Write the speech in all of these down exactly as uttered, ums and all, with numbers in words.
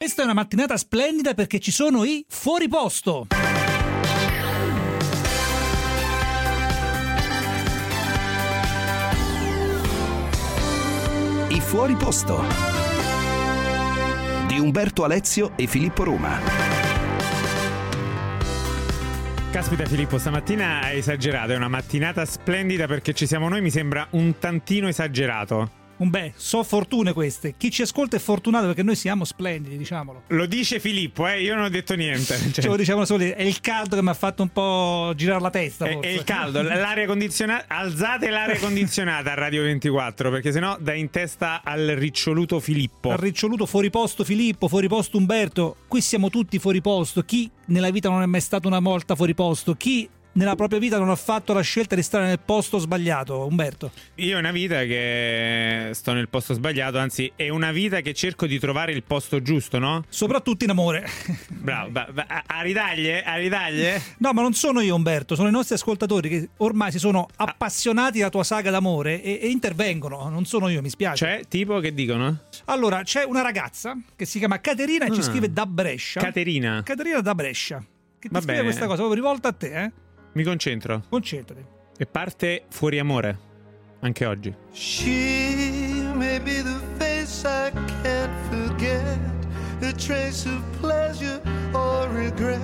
Questa è una mattinata splendida perché ci sono i fuori posto. I fuori posto di Umberto Alezio e Filippo Roma. Caspita Filippo, stamattina hai esagerato, è una mattinata splendida perché ci siamo noi, mi sembra un tantino esagerato. Un beh, so fortune queste. Chi ci ascolta è fortunato perché noi siamo splendidi, diciamolo. Lo dice Filippo, eh? Io non ho detto niente. Cioè... Ce lo diciamo solo, è il caldo che mi ha fatto un po' girare la testa. È, è il caldo, l'aria condizionata. Alzate l'aria condizionata a Radio ventiquattro perché sennò dà in testa al riccioluto Filippo. Al riccioluto fuori posto Filippo, fuori posto Umberto. Qui siamo tutti fuori posto. Chi nella vita non è mai stato una volta fuori posto? Chi nella propria vita non ha fatto la scelta di stare nel posto sbagliato, Umberto? Io è una vita che sto nel posto sbagliato, anzi è una vita che cerco di trovare il posto giusto, no? Soprattutto in amore. Bravo, ba, ba, a ridaglie, a ridaglie? No, ma non sono io Umberto, sono i nostri ascoltatori che ormai si sono appassionati alla tua saga d'amore e, e intervengono, non sono io, mi spiace. Cioè, tipo che dicono? Allora, c'è una ragazza che si chiama Caterina e ah. ci scrive da Brescia. Caterina? Caterina da Brescia. Che ti Va scrive bene. questa cosa, proprio rivolta a te, eh? Mi concentro. Concentrati. E parte Fuori amore, anche oggi. She may be the face I can't forget, a trace of pleasure or regret,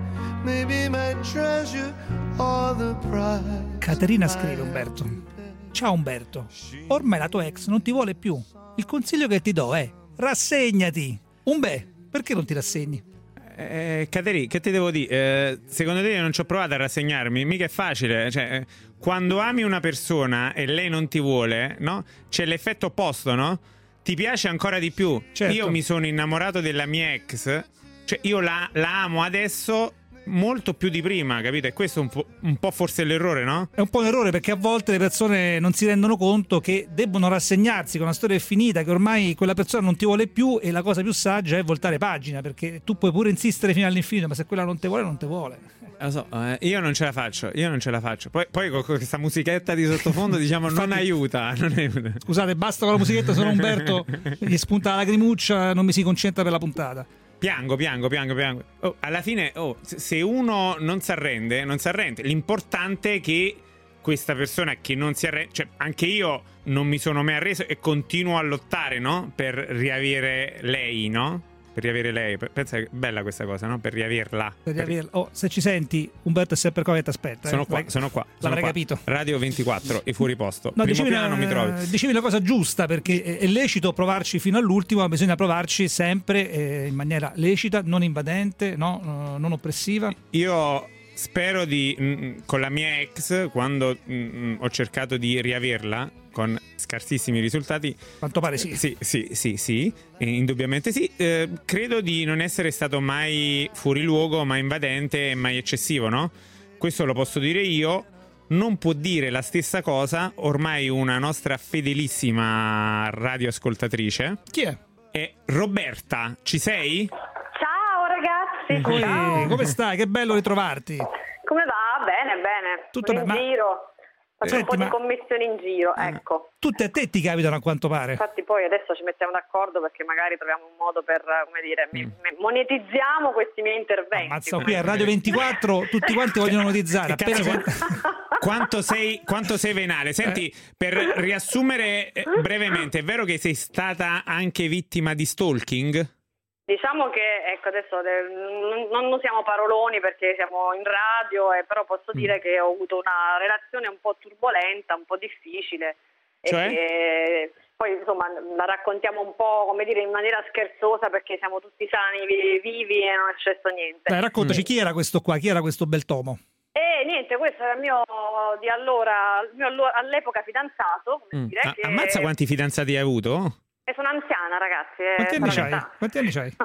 maybe my treasure or the pride. Caterina scrive, Umberto. Ciao Umberto, ormai la tua ex non ti vuole più. Il consiglio che ti do è rassegnati. Umbe, perché non ti rassegni? Eh, Cateri, che ti devo dire? Eh, secondo te io non ci ho provato a rassegnarmi? Mica è facile. Cioè, quando ami una persona e lei non ti vuole, no? C'è l'effetto opposto, no? Ti piace ancora di più. Certo. Io mi sono innamorato della mia ex. Cioè, io la, la amo adesso molto più di prima, capito? E questo è un po', un po' forse l'errore, no? È un po' un errore perché a volte le persone non si rendono conto che debbono rassegnarsi, che una storia è finita, che ormai quella persona non ti vuole più e la cosa più saggia è voltare pagina, perché tu puoi pure insistere fino all'infinito, ma se quella non ti vuole, non ti vuole. Lo so, eh, io non ce la faccio, io non ce la faccio. Poi, poi con questa musichetta di sottofondo diciamo non aiuta, non aiuta. Scusate, basta con la musichetta, sono Umberto, gli spunta la lacrimuccia, non mi si concentra per la puntata. Piango, piango, piango, piango. Oh, alla fine, oh, se uno non si arrende, non si arrende. L'importante è che questa persona che non si arrende, cioè anche io non mi sono mai arreso e continuo a lottare, no? Per riavere lei, no? Per riavere lei. Pensa che bella questa cosa, no? Per riaverla. Per riaverla. Oh, se ci senti, Umberto è sempre qua che ti aspetta. Sono eh. qua, sono qua. Sono L'avrei qua. capito. Radio ventiquattro e fuori posto. No, Primo dicevi piano una, non mi trovi. dicevi una cosa giusta, perché è, è lecito provarci fino all'ultimo, ma bisogna provarci sempre eh, in maniera lecita, non invadente, no, uh, non oppressiva. Io spero di, mh, con la mia ex, quando mh, ho cercato di riaverla, con scarsissimi risultati. Quanto pare sì. Eh, sì, sì, sì, sì, eh, indubbiamente sì. Eh, credo di non essere stato mai fuori luogo, mai invadente e mai eccessivo, no? Questo lo posso dire io. Non può dire la stessa cosa ormai una nostra fedelissima radioascoltatrice. Chi è? È Roberta. Ci sei? Ciao ragazzi, Ehi, ciao. come stai? Che bello ritrovarti. Come va? Bene, bene. Tutto in bene, ma- giro. Faccio Senti, un po' ma- di commissioni in giro, ecco. Tutte a te ti capitano a quanto pare. Infatti poi adesso ci mettiamo d'accordo perché magari troviamo un modo per, come dire, mi- mi- monetizziamo questi miei interventi. Ammazza, qui a Radio ventiquattro tutti quanti vogliono monetizzare. Cazzo, Appena quanto, quanto sei quanto sei venale. Senti, per riassumere eh, brevemente, è vero che sei stata anche vittima di stalking? Diciamo che, ecco, adesso eh, non, non usiamo paroloni perché siamo in radio, eh, però posso dire che ho avuto una relazione un po' turbolenta, un po' difficile. Cioè? E che, poi, insomma, la raccontiamo un po', come dire, in maniera scherzosa perché siamo tutti sani, vi- vivi e non è successo niente. Dai, raccontaci, chi era questo qua? Chi era questo bel tomo? E niente, questo era il mio di allora, il mio allo- all'epoca fidanzato, come Mm. dire, Ah, che- ammazza quanti fidanzati hai avuto? E sono anziana, ragazzi. eh, Quanti anni sarò c'hai? età. Quanti anni c'hai?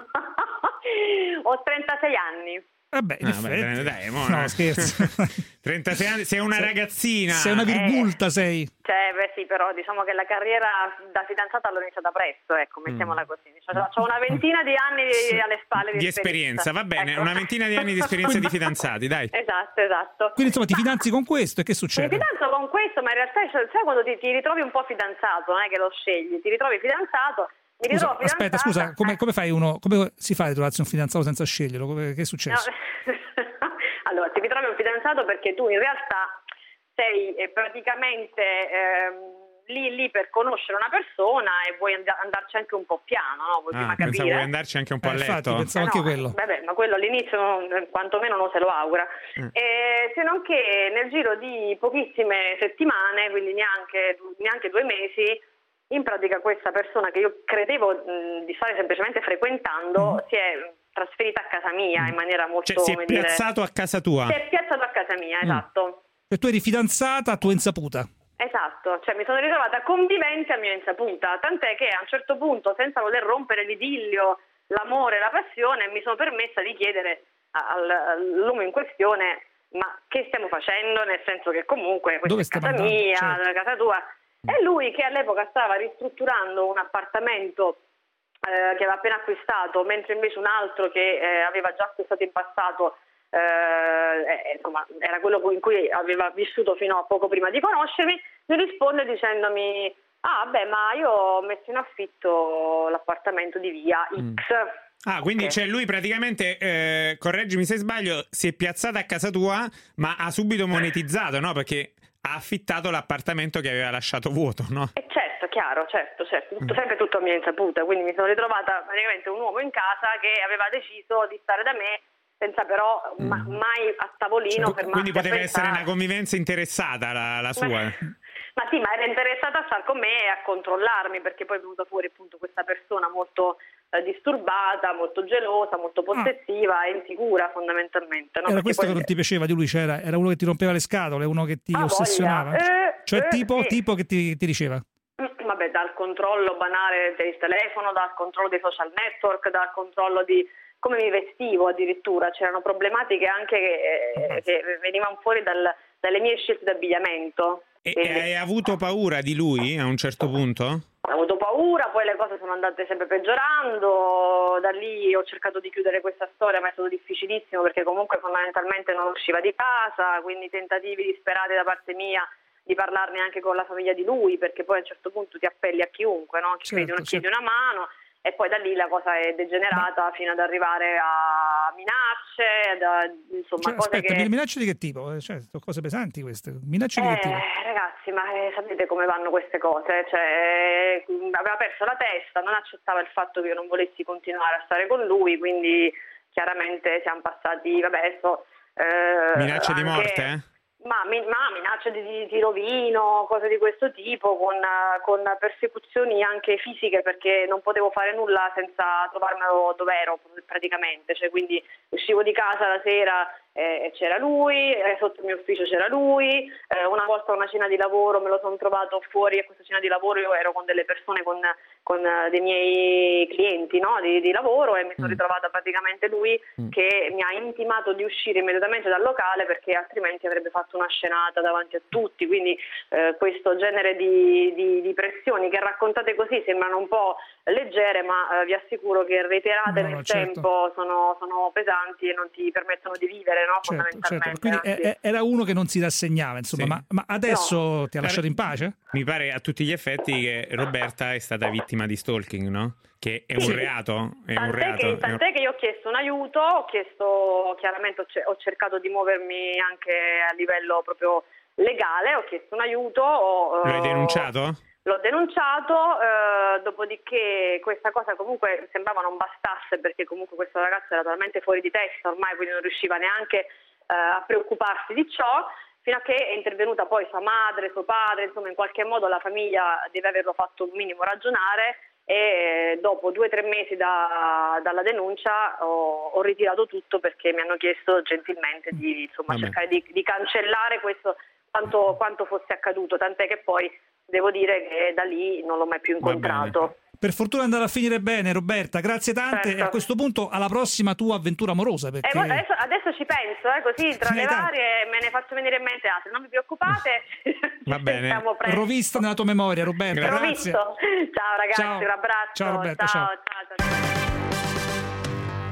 Ho trentasei anni. Vabbè, in Ah, beh, effetti. dai, mo- no, scherzo. trentasei anni, sei una ragazzina. Sei una virgulta, sei. Cioè, beh sì, però diciamo che la carriera da fidanzata l'ho iniziata presto, ecco, mettiamola così. Cioè, ho una ventina di anni di- alle spalle di, Di esperienza, va bene, Ecco. una ventina di anni di esperienza di fidanzati, dai. Esatto, esatto. Quindi insomma ti fidanzi con questo e che Mi succede? fidanzo con questo, ma in realtà cioè, sai quando ti, ti ritrovi un po' fidanzato, non è che lo scegli, ti ritrovi fidanzato, mi ritrovo Scusa, aspetta, fidanzata. scusa, come, come fai uno, come si fa a ritrovarsi un fidanzato senza sceglierlo? Come, che è successo? No. Allora, ti ritrovi un fidanzato perché tu in realtà sei eh, praticamente ehm, lì lì per conoscere una persona e vuoi and- andarci anche un po' piano, no? Vuoi Ah, prima pensavo capire. vuoi andarci anche un po' Eh, a letto. infatti, pensavo Eh anche no, quello. Vabbè, ma quello all'inizio non- quantomeno non se lo augura. Mm. E, se non che nel giro di pochissime settimane, quindi neanche, neanche due mesi, in pratica questa persona che io credevo mh, di stare semplicemente frequentando Mm. si è trasferita a casa mia in maniera molto, Cioè si è come dire, piazzato a casa tua. si è piazzato a casa mia, Mm. esatto. E tu eri fidanzata a tua insaputa. Esatto, cioè mi sono ritrovata convivente a mia insaputa, tant'è che a un certo punto, senza voler rompere l'idillio, l'amore, la passione, mi sono permessa di chiedere al- all'uomo in questione: ma che stiamo facendo? Nel senso che comunque questa Dove è stiamo casa andando? mia, Certo. casa tua. E lui, che all'epoca stava ristrutturando un appartamento eh, che aveva appena acquistato, mentre invece un altro che eh, aveva già acquistato in passato eh, eh, insomma, era quello in cui aveva vissuto fino a poco prima di conoscermi, mi risponde dicendomi: ah beh, ma io ho messo in affitto l'appartamento di via X. Ah, quindi Ok. cioè lui praticamente, eh, correggimi se sbaglio, si è piazzato a casa tua, ma ha subito monetizzato, no? Perché ha affittato l'appartamento che aveva lasciato vuoto, no? E certo, chiaro, certo, certo, tutto, sempre tutto a mia insaputa, quindi mi sono ritrovata praticamente un uomo in casa che aveva deciso di stare da me senza però ma- mai a tavolino Cioè, fermarsi quindi a poteva essere pensare. una convivenza interessata la, la sua. Ma, ma sì, ma era interessata a stare con me e a controllarmi, perché poi è venuta fuori appunto questa persona molto eh, disturbata, molto gelosa, molto possessiva e insicura fondamentalmente. No? Era Perché questo poi- che non ti piaceva di lui? Cioè era, era uno che ti rompeva le scatole, uno che ti Ah, ossessionava? voglia. Eh, Cioè eh, tipo, sì. tipo che ti, ti diceva? Mm, Vabbè, dal controllo banale del telefono, dal controllo dei social network, dal controllo di come mi vestivo addirittura. C'erano problematiche anche che, che venivano fuori dal- dalle mie scelte di abbigliamento. E Quindi- e hai avuto paura di lui a un certo punto? Ho avuto paura, poi le cose sono andate sempre peggiorando, da lì ho cercato di chiudere questa storia, ma è stato difficilissimo perché comunque fondamentalmente non usciva di casa, quindi tentativi disperati da parte mia di parlarne anche con la famiglia di lui, perché poi a un certo punto ti appelli a chiunque, no? Chi Certo, chiedi, una, chiedi certo. una mano, e poi da lì la cosa è degenerata fino ad arrivare a minacce, da, insomma Cioè, cose aspetta, che... minacce di che tipo? Cioè, sono cose pesanti queste. Minacce di che tipo? Eh, ragazzi, ma eh, sapete come vanno queste cose? Cioè, eh, aveva perso la testa, non accettava il fatto che io non volessi continuare a stare con lui, quindi chiaramente siamo passati, vabbè, adesso... eh, Minacce di anche- morte, eh? Ma, mi- ma minacce di, di, di rovino, cose di questo tipo, con, eh, con persecuzioni anche fisiche, perché non potevo fare nulla senza trovarmelo dove ero praticamente, cioè quindi uscivo di casa la sera e eh, c'era lui, eh, sotto il mio ufficio c'era lui, eh, una volta a una cena di lavoro me lo sono trovato fuori a questa cena di lavoro, io ero con delle persone, con, con eh, dei miei clienti, no, di, di lavoro, e mi sono Mm. ritrovata praticamente lui Mm. che mi ha intimato di uscire immediatamente dal locale perché altrimenti avrebbe fatto una scenata davanti a tutti, quindi eh, questo genere di, di, di pressioni che raccontate così sembrano un po' leggere, ma eh, vi assicuro che reiterate No, nel no, certo. tempo sono, sono pesanti e non ti permettono di vivere, no? Certo, certo. Fondamentalmente. Quindi anzi. eh, eh, era uno che non si rassegnava, insomma, Sì. ma, ma adesso No. ti ha lasciato in pace? Mi pare a tutti gli effetti che Roberta è stata vittima di stalking, no? Che è un Sì. reato. È un Tant'è, reato. che, è un- tant'è che io ho chiesto un aiuto, ho chiesto, chiaramente ho, ce- ho cercato di muovermi anche a livello proprio legale, ho chiesto un aiuto. Ho, Lo hai eh, denunciato? L'ho denunciato, eh, dopodiché questa cosa comunque sembrava non bastasse, perché comunque questo ragazzo era talmente fuori di testa ormai, quindi non riusciva neanche eh, a preoccuparsi di ciò, fino a che è intervenuta poi sua madre, suo padre, insomma in qualche modo la famiglia deve averlo fatto un minimo ragionare, e dopo due o tre mesi da, dalla denuncia ho, ho ritirato tutto, perché mi hanno chiesto gentilmente di insomma, Vabbè. cercare di, di cancellare questo quanto, quanto fosse accaduto, tant'è che poi devo dire che da lì non l'ho mai più Va incontrato. Per fortuna è andata a finire bene, Roberta, grazie tante. Certo. E a questo punto alla prossima tua avventura amorosa, perché... Eh, guarda, adesso, adesso ci penso, eh, così tra Ce le n'hai tante. varie me ne faccio venire in mente altre, non vi preoccupate. Va Ci bene. sentiamo presto. rovista nella tua memoria, Roberta, Grazie. grazie. Provisto. Ciao ragazzi, Ciao. un abbraccio. Ciao, Roberta, ciao, ciao. ciao, ciao. È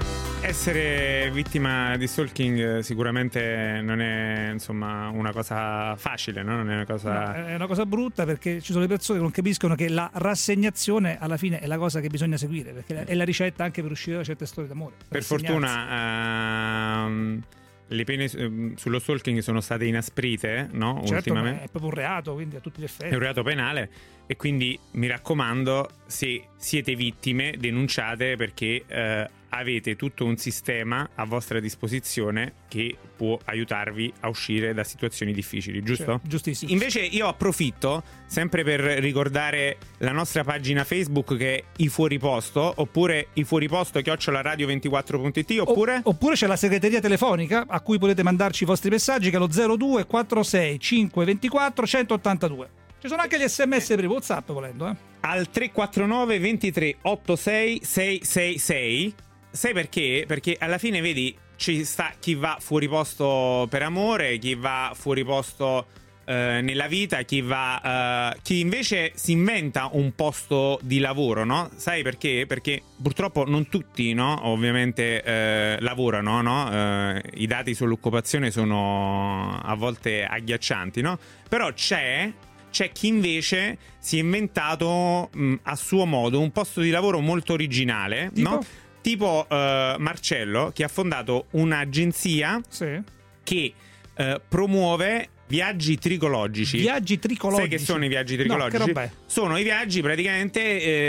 essere vittima di stalking sicuramente non è, insomma, una cosa facile, no? Non è una cosa... No, è una cosa brutta, perché ci sono le persone che non capiscono che la rassegnazione alla fine è la cosa che bisogna seguire, perché è la ricetta anche per uscire da certe storie d'amore. Per, per fortuna uh, le pene sullo stalking sono state inasprite, no? Certo, ultimamente. È proprio un reato, quindi a tutti gli effetti. È un reato penale, e quindi mi raccomando, se siete vittime, denunciate, perché uh, avete tutto un sistema a vostra disposizione che può aiutarvi a uscire da situazioni difficili, giusto? Cioè, giustissimo. Invece io approfitto sempre per ricordare la nostra pagina Facebook, che è I Fuoriposto, oppure i fuoriposto chiocciola radio ventiquattro punto it, oppure... O, oppure c'è la segreteria telefonica a cui potete mandarci i vostri messaggi, che è lo zero due quattro sei cinque ventiquattro centottantadue. Ci sono anche gli sms per WhatsApp, volendo, eh. Al tre quattro nove ventitré ottantasei seicentosessantasei. Sai perché? Perché alla fine, vedi, ci sta chi va fuori posto per amore, chi va fuori posto eh, nella vita, chi va eh, chi invece si inventa un posto di lavoro, no? Sai perché? Perché purtroppo non tutti, no? Ovviamente eh, lavorano, no? Eh, I dati sull'occupazione sono a volte agghiaccianti, no? Però c'è c'è chi invece si è inventato mh, a suo modo un posto di lavoro molto originale, tipo? no? Tipo uh, Marcello, che ha fondato un'agenzia sì. che uh, promuove viaggi tricologici. Viaggi tricologici. Sai che sono i viaggi tricologici? No, che roba è? Sono i viaggi praticamente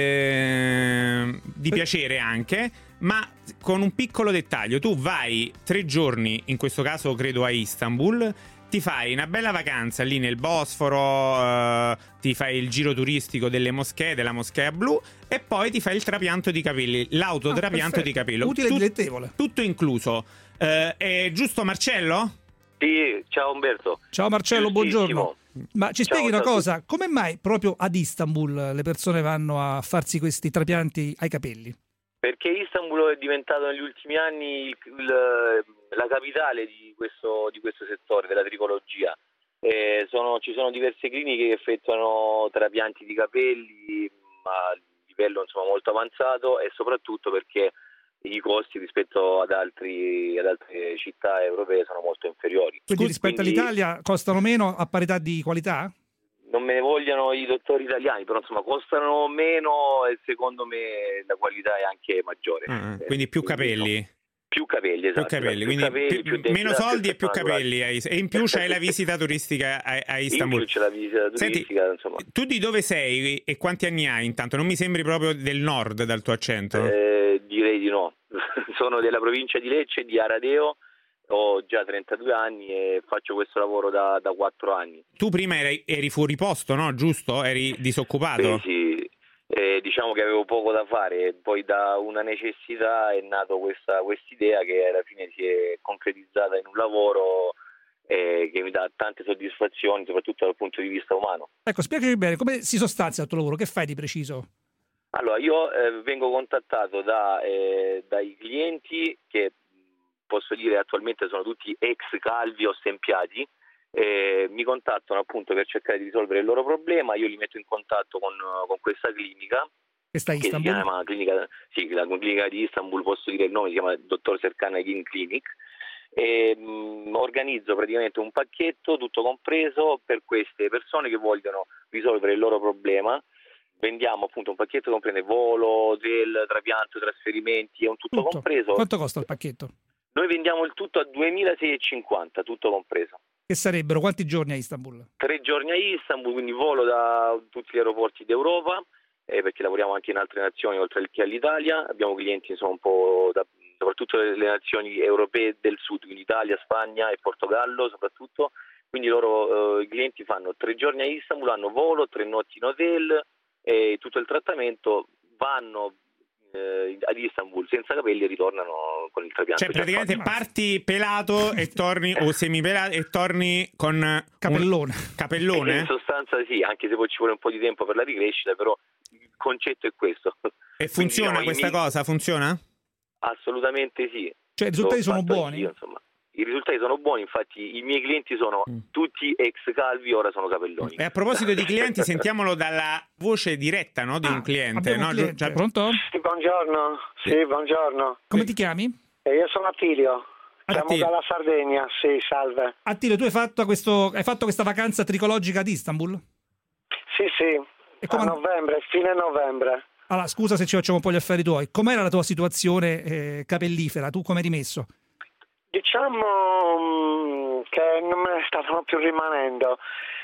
eh, di Per... piacere anche, ma con un piccolo dettaglio. Tu vai tre giorni, in questo caso credo a Istanbul, ti fai una bella vacanza lì nel Bosforo, uh, ti fai il giro turistico delle moschee, della moschea blu, e poi ti fai il trapianto di capelli, l'autotrapianto ah, di capelli. Utile e Tut- dilettevole. Tutto incluso. Uh, è giusto, Marcello? Sì, ciao Umberto. Ciao Marcello, buongiorno. Ma ci ciao, spieghi una ciao cosa, come mai proprio ad Istanbul le persone vanno a farsi questi trapianti ai capelli? Perché Istanbul è diventato negli ultimi anni il, il, la capitale di questo, di questo settore, della tricologia. Eh, sono, ci sono diverse cliniche che effettuano trapianti di capelli a livello, insomma, molto avanzato, e soprattutto perché i costi rispetto ad, altri, ad altre città europee sono molto inferiori. Quindi rispetto Quindi, all'Italia costano meno a parità di qualità? Non me ne vogliano i dottori italiani, però insomma costano meno e secondo me la qualità è anche maggiore. Ah, quindi più capelli. Più capelli, esatto. Più capelli, più quindi capelli, più, più meno soldi e più naturali. capelli. E in più c'hai la visita turistica a, a Istanbul. In più c'è la visita turistica. Senti, insomma. Tu di dove sei e quanti anni hai intanto? Non mi sembri proprio del nord dal tuo accento. Eh, direi di no. Sono della provincia di Lecce, di Aradeo. Ho già trentadue anni e faccio questo lavoro da, da quattro anni. Tu prima eri, eri fuori posto, no? Giusto? Eri disoccupato? Beh, sì, eh, diciamo che avevo poco da fare, poi da una necessità è nata questa idea che alla fine si è concretizzata in un lavoro eh, che mi dà tante soddisfazioni, soprattutto dal punto di vista umano. Ecco, spiegaci bene, come si sostanzia il tuo lavoro? Che fai di preciso? Allora, io eh, vengo contattato da, eh, dai clienti che posso dire attualmente sono tutti ex calvi o stempiati, eh, mi contattano appunto per cercare di risolvere il loro problema, io li metto in contatto con, con questa clinica che sta a Istanbul. Che si chiama clinica, sì, la clinica di Istanbul, posso dire il nome, si chiama Dottor Serkan Agin Clinic, e mh, organizzo praticamente un pacchetto tutto compreso per queste persone che vogliono risolvere il loro problema. Vendiamo appunto un pacchetto che comprende volo, hotel, trapianto, trasferimenti, è un tutto, tutto compreso. Quanto costa il pacchetto? Noi vendiamo il tutto a duemilaseicentocinquanta, tutto compreso. Che sarebbero quanti giorni a Istanbul? Tre giorni a Istanbul, quindi volo da tutti gli aeroporti d'Europa, eh, perché lavoriamo anche in altre nazioni oltre che all'Italia. Abbiamo clienti insomma un po' da, soprattutto le nazioni europee del sud, quindi Italia, Spagna e Portogallo soprattutto. Quindi loro eh, i clienti fanno tre giorni a Istanbul, hanno volo, tre notti in hotel e tutto il trattamento, vanno eh, ad Istanbul senza capelli e ritornano con il trapianto. Cioè praticamente parti pelato e torni o semipelato e torni con capellone. Un capellone? In sostanza sì, anche se poi ci vuole un po' di tempo per la ricrescita, però il concetto è questo. E funziona Quindi, questa miei... cosa? Funziona? Assolutamente sì. Cioè i risultati sono buoni? Io, insomma. I risultati sono buoni, infatti i miei clienti sono mm. tutti ex calvi, ora sono capelloni. E a proposito di clienti, sentiamolo dalla voce diretta, no, di ah, un cliente. No? Un cliente. Cioè, pronto? Sì, buongiorno. Sì, buongiorno. Come sì. ti chiami? E io sono Attilio, siamo Attilio. dalla Sardegna, sì, salve. Attilio, tu hai fatto, questo, hai fatto questa vacanza tricologica ad Istanbul? Sì, sì, E a come- novembre, fine novembre. Allora, scusa se ci facciamo un po' gli affari tuoi. Com'era la tua situazione eh, capellifera? Tu come eri messo? Diciamo mm, che non me ne stavano più rimanendo.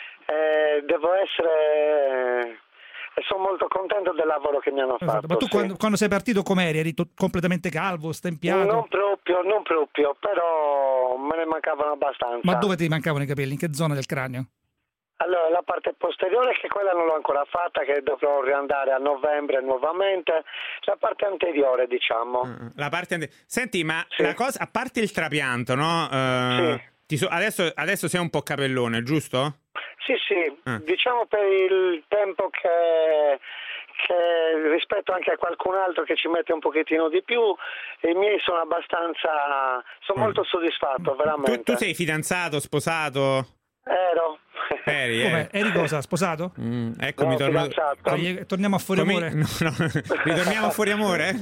Eh, devo essere... E sono molto contento del lavoro che mi hanno Esatto. fatto. Ma tu sì. quando, quando sei partito com'eri? Eri to- completamente calvo, stempiato? Non proprio, non proprio, però me ne mancavano abbastanza. Ma dove ti mancavano i capelli? In che zona del cranio? Allora, la parte posteriore, che quella non l'ho ancora fatta, che dovrò riandare a novembre nuovamente. La parte anteriore, diciamo. Mm, La parte ante- Senti, ma Sì. la cosa, a parte il trapianto, no? Eh, Sì. ti so- adesso, adesso sei un po' capellone, giusto? Sì, sì, Ah. diciamo per il tempo che, che rispetto anche a qualcun altro che ci mette un pochettino di più, i miei sono abbastanza, sono Mm. molto soddisfatto, veramente. Tu, tu sei fidanzato, sposato? Ero. Eri, Come? eh. Eri cosa? Sposato? Mm, eccomi, No, torno... fidanzato. Dai, torniamo a fuori Come- amore? No, no. Ritorniamo a fuori amore?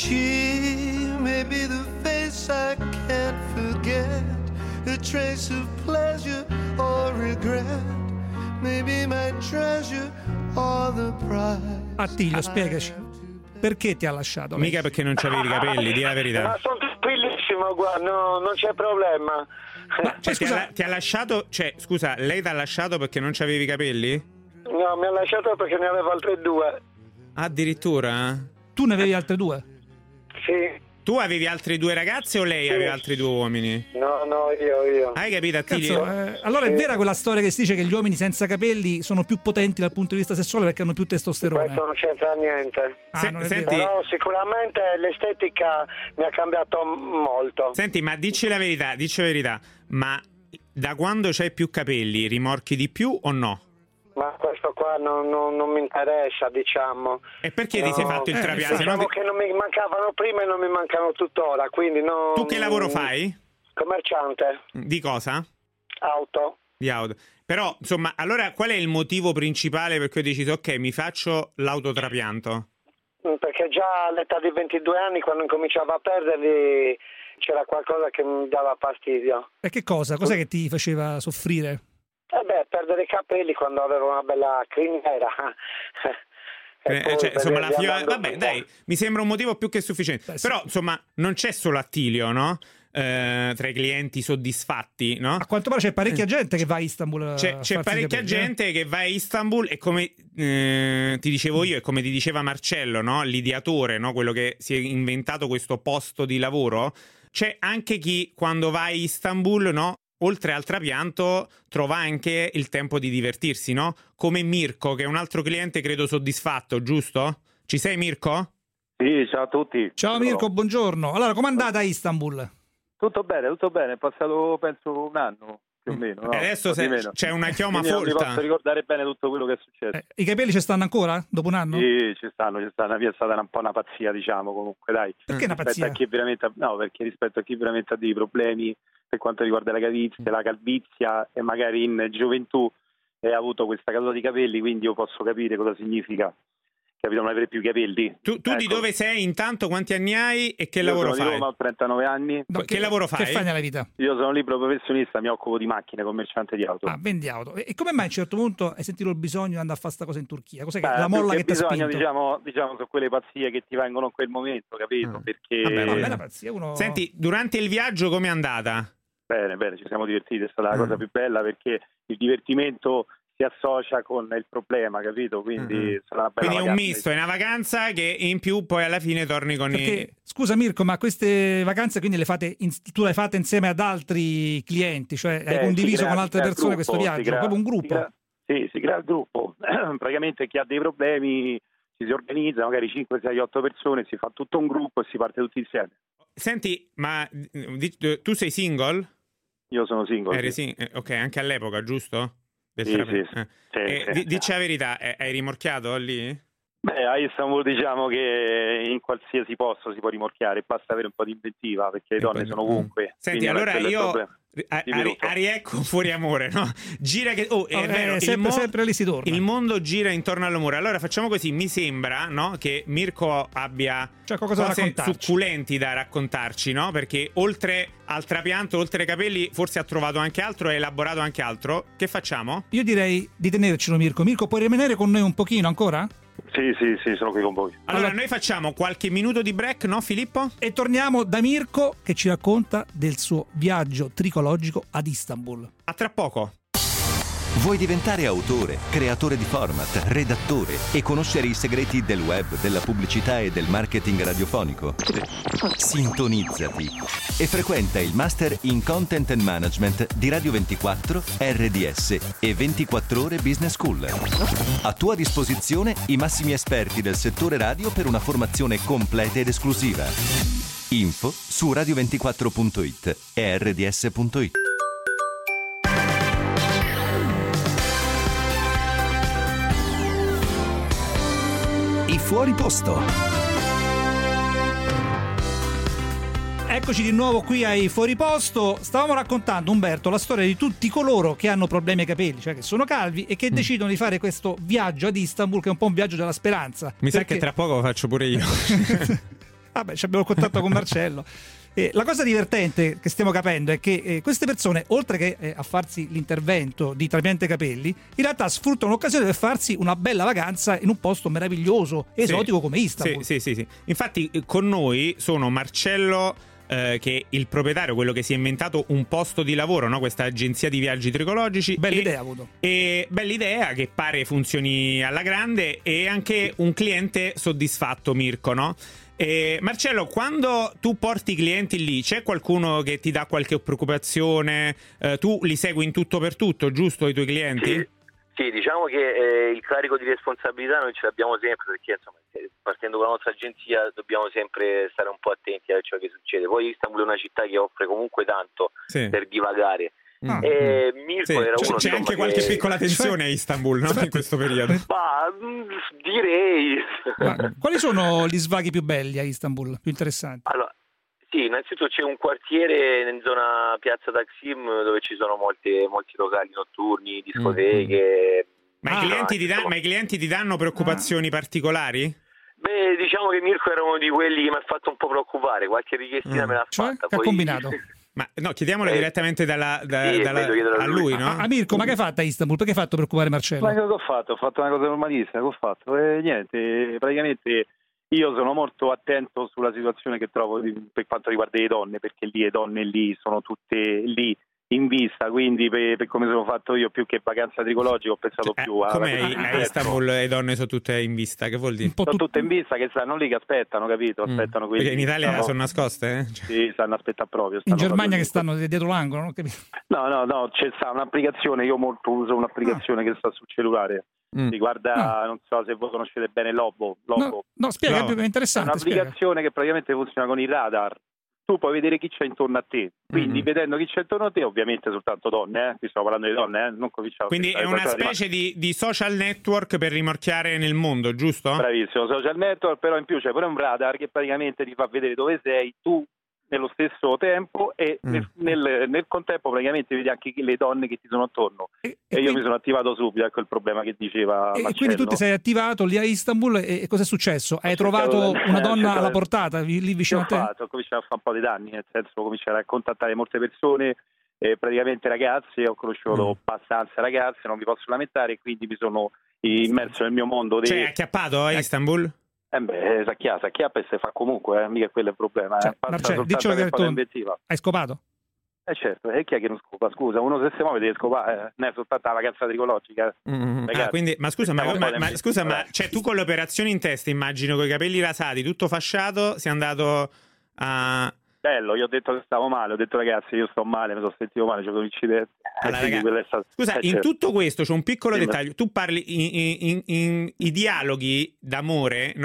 She may be the face I can't forget, a trace of pleasure or regret, maybe my treasure or the prize. Attilio, spiegaci. Perché ti ha lasciato lei? Mica perché non c'avevi i capelli, di la Ma verità. sono tranquillissimo, guarda, no, non c'è problema. Ma, Cioè, ti, scusa, ha, ti ha lasciato, cioè, scusa, lei ti ha lasciato perché non c'avevi i capelli? No, mi ha lasciato perché ne avevo altre due. Addirittura? tu ne avevi altre due? Sì, Tu avevi altri due ragazze o lei Sì. aveva altri due uomini? no, no, io, io. Hai capito, Attilio? Cazzo, eh, allora è vera quella storia che si dice che gli uomini senza capelli sono più potenti dal punto di vista sessuale perché hanno più testosterone? Questo non c'entra niente. Ah, Se- non è senti- vero. Però sicuramente l'estetica mi ha cambiato m- molto. Senti, ma dici la verità, dici la verità, ma da quando c'hai più capelli rimorchi di più o no? Ma questo qua non, non- non mi interessa, diciamo. E perché ti No. sei fatto il Eh, trapianto? Se no Diciamo ti- che non mi mancavano prima e non mi mancano tuttora, quindi no. Tu che lavoro fai? Commerciante, Di cosa? auto. Di auto. Però, insomma, allora qual è il motivo principale per cui hai deciso, ok, mi faccio l'autotrapianto? Perché già all'età di ventidue anni, quando incominciavo a perderli, c'era qualcosa che mi dava fastidio. E che cosa? Cos'è che ti faceva soffrire? E beh, perdere i capelli quando avevo una bella criniera. E Eh, poi cioè, insomma, la vederli figlia... andando Vabbè, un dai, po'. mi sembra un motivo più che sufficiente. Beh, sì. Però, insomma, non c'è solo Attilio, no? Eh, tra i clienti soddisfatti, no? A quanto pare c'è parecchia gente che va a Istanbul. a C'è, c'è farsi i parecchia capelli, eh? gente che va a Istanbul e come eh, ti dicevo io e come ti diceva Marcello, no? L'ideatore, no? Quello che si è inventato questo posto di lavoro, c'è anche chi quando va a Istanbul, no? Oltre al trapianto trova anche il tempo di divertirsi, no? Come Mirko, che è un altro cliente credo soddisfatto, giusto? Ci sei, Mirko? Sì, ciao a tutti. Ciao Mirko, buongiorno. Allora, com'è andata a Istanbul? Tutto bene, tutto bene, è passato penso un anno più o meno. No? E adesso Un po' di se- meno. c'è una chioma Quindi non mi folta. posso ricordare bene tutto quello che è successo. Eh, I capelli ci stanno ancora dopo un anno? Sì, ci stanno, ci stanno. Mia è stata un po' una pazzia, diciamo, comunque, dai. Perché una Rispetto pazzia? a chi veramente ha- no, perché rispetto a chi veramente ha dei problemi per quanto riguarda la calvizie, la calvizia e magari in gioventù e ha avuto questa caduta di capelli, quindi io posso capire cosa significa, capito, non avere più capelli. Tu, tu di Ecco. dove sei intanto? Quanti anni hai e che Io lavoro sono di fai? Roma, ho trentanove anni. No, che lavoro fai? Che fai nella vita? Io sono libero professionista, mi occupo di macchine, commerciante di auto. Ah, vendi auto. E e come mai a un certo punto hai sentito il bisogno di andare a fare sta cosa in Turchia? Cos'è che, Beh, la molla più che ti ha bisogno, spinto? diciamo, diciamo, sono quelle pazzie che ti vengono in quel momento, capito? Ah. Perché Vabbè, Vabbè, vabbè. la pazzia, uno... Senti, durante il viaggio com'è andata? bene, bene, ci siamo divertiti, è stata la Mm. cosa più bella perché il divertimento si associa con il problema, capito? Quindi Mm. sarà una bella Quindi è un vacanza. misto, è una vacanza che in più poi alla fine torni con i... Perché, scusa Mirko, ma queste vacanze quindi le fate in- tu le hai fatte insieme ad altri clienti? Cioè hai Eh, condiviso si crea- con altre si crea il persone questo gruppo, si viaggio? crea- Proprio un si gruppo? crea- sì, si crea il gruppo. Praticamente chi ha dei problemi ci si organizza, magari cinque, sei, otto persone, si fa tutto un gruppo e si parte tutti insieme. Senti, ma di- tu sei single? Io sono single. Eri sì. sing- eh, ok, anche all'epoca, giusto? Del Sì, tra- sì, sì. eh. Sì, Eh, sì, di- sì. dici la verità, eh, hai rimorchiato lì? Beh, a Istanbul diciamo che in qualsiasi posto si può rimorchiare, basta avere un po' di inventiva, perché le donne sono ovunque. Senti, allora io a, a, a riecco fuori amore, no? Gira che oh, è oh, vero, eh, sempre, il, mo- sempre lì si torna. Il mondo gira intorno all'amore. Allora facciamo così, mi sembra, no, che Mirko abbia cioè, qualcosa cose da succulenti da raccontarci, no? Perché oltre al trapianto, oltre ai capelli, forse ha trovato anche altro, ha elaborato anche altro. Che facciamo? Io direi di tenercelo, Mirko. Mirko, puoi rimanere con noi un pochino ancora? Sì, sì, sì, sono qui con voi. Allora, allora noi facciamo qualche minuto di break, no Filippo? E torniamo da Mirko che ci racconta del suo viaggio tricologico ad Istanbul. A tra poco. Vuoi diventare autore, creatore di format, redattore e conoscere i segreti del web, della pubblicità e del marketing radiofonico? Sintonizzati e frequenta il Master in Content and Management di Radio ventiquattro, R D S e ventiquattro Ore Business School. A tua disposizione i massimi esperti del settore radio per una formazione completa ed esclusiva. Info su radio ventiquattro punto it e R D S punto it. I fuori posto. Eccoci di nuovo qui ai Fuori Posto. Stavamo raccontando, Umberto, la storia di tutti coloro che hanno problemi ai capelli, cioè che sono calvi e che mm. decidono di fare questo viaggio ad Istanbul, che è un po' un viaggio della speranza. Mi perché... sa che tra poco lo faccio pure io. Vabbè, abbiamo il contatto con Marcello. Eh, la cosa divertente che stiamo capendo è che eh, queste persone, oltre che eh, a farsi l'intervento di trapianto ai capelli, in realtà sfruttano l'occasione per farsi una bella vacanza in un posto meraviglioso, esotico, sì, come Istanbul. Sì, sì, sì, sì. Infatti con noi sono Marcello, eh, che è il proprietario, quello che si è inventato un posto di lavoro, no? Questa agenzia di viaggi tricologici. Bella e, idea avuto. E bella idea che pare funzioni alla grande, e anche un cliente soddisfatto, Mirko, no? Eh, Marcello, quando tu porti i clienti lì, c'è qualcuno che ti dà qualche preoccupazione? Eh, tu li segui in tutto per tutto, giusto, i tuoi clienti? Sì, sì, diciamo che eh, il carico di responsabilità noi ce l'abbiamo sempre, perché insomma, partendo con la nostra agenzia dobbiamo sempre stare un po' attenti a ciò che succede. Poi Istanbul è una città che offre comunque tanto, sì, per divagare. Ah, e Mirko, sì, era uno, c'è anche qualche che... piccola tensione a Istanbul, no? In questo periodo. Ma direi. Ma, quali sono gli svaghi più belli a Istanbul, più interessanti? Allora, sì, innanzitutto c'è un quartiere in zona Piazza Taksim dove ci sono molte, molti locali notturni, discoteche. Mm-hmm. Ma, ah, i clienti ti dan- ma i clienti ti danno preoccupazioni ah. particolari? Beh, diciamo che Mirko era uno di quelli che mi ha fatto un po' preoccupare, qualche richiestina mm. me l'ha cioè, fatta. Che poi... ha combinato? Ma no, chiediamole eh, direttamente dalla, da, sì, dalla, a lui, no? A, a Mirko, ma che hai fatto a Istanbul? Perché hai fatto preoccupare Marcello? Ma cosa ho fatto? Ho fatto una cosa normalissima, che ho fatto? E niente, praticamente io sono molto attento sulla situazione che trovo per quanto riguarda le donne, perché lì le donne lì sono tutte lì in vista, quindi per, per come sono fatto io, più che vacanza tricologica, ho pensato cioè, più a... Come a Istanbul le donne sono tutte in vista? Che vuol dire? Sono tu... tutte in vista, che stanno lì, che aspettano, capito? Aspettano mm. Perché in Italia stanno... sono nascoste? Eh? Cioè... Sì, stanno aspettando proprio. Stanno in Germania che stanno dietro l'angolo, no? No, no, no, c'è sta un'applicazione, io molto uso un'applicazione ah. che sta sul cellulare. Mm. Riguarda, ah. non so se voi conoscete bene Lobo. Lobo. No, no, spiega, no. È interessante. È un'applicazione spiega. Che praticamente funziona con i radar. Tu puoi vedere chi c'è intorno a te, quindi mm. vedendo chi c'è intorno a te, ovviamente soltanto donne, eh? Qui stiamo parlando di donne, eh? Non cominciamo. Quindi è una specie di, di social network per rimorchiare nel mondo, giusto? Bravissimo, social network, però in più c'è pure un radar che praticamente ti fa vedere dove sei tu nello stesso tempo e mm. nel, nel, nel contempo praticamente vedi anche le donne che ti sono attorno e, e, e io quindi, mi sono attivato subito, ecco il problema che diceva e Marcello. Quindi tu ti sei attivato lì a Istanbul e, e cosa è successo? Hai trovato da, una donna alla portata lì vicino a te? Ho fatto, ho cominciato a fare un po' di danni, nel senso ho cominciato a contattare molte persone, eh, praticamente ragazze, ho conosciuto mm. abbastanza ragazze, non mi posso lamentare, e quindi mi sono immerso nel mio mondo. Cioè, hai acchiappato a Istanbul? Eh beh, s'acchiappa, s'acchiappa e si fa comunque, eh, mica quello è il problema. Cioè, eh. Marcello, diccelo che tu hai scopato? Eh certo, e chi è che non scopa? Scusa, uno se si muove deve scopare, eh. Non è soltanto la vacanza tricologica. Mm, ah, quindi, ma scusa, ma, ma, ma, scusa ma cioè, tu con le operazioni in testa, immagino, con i capelli rasati, tutto fasciato, sei andato a... Bello, io ho detto che stavo male, ho detto ragazzi io sto male, mi sono sentito male, c'è un incidente. Allora, ragazzi, stato... Scusa, eh, in certo. tutto questo c'è un piccolo sì, dettaglio, tu parli in, in, in, in i dialoghi d'amore, no?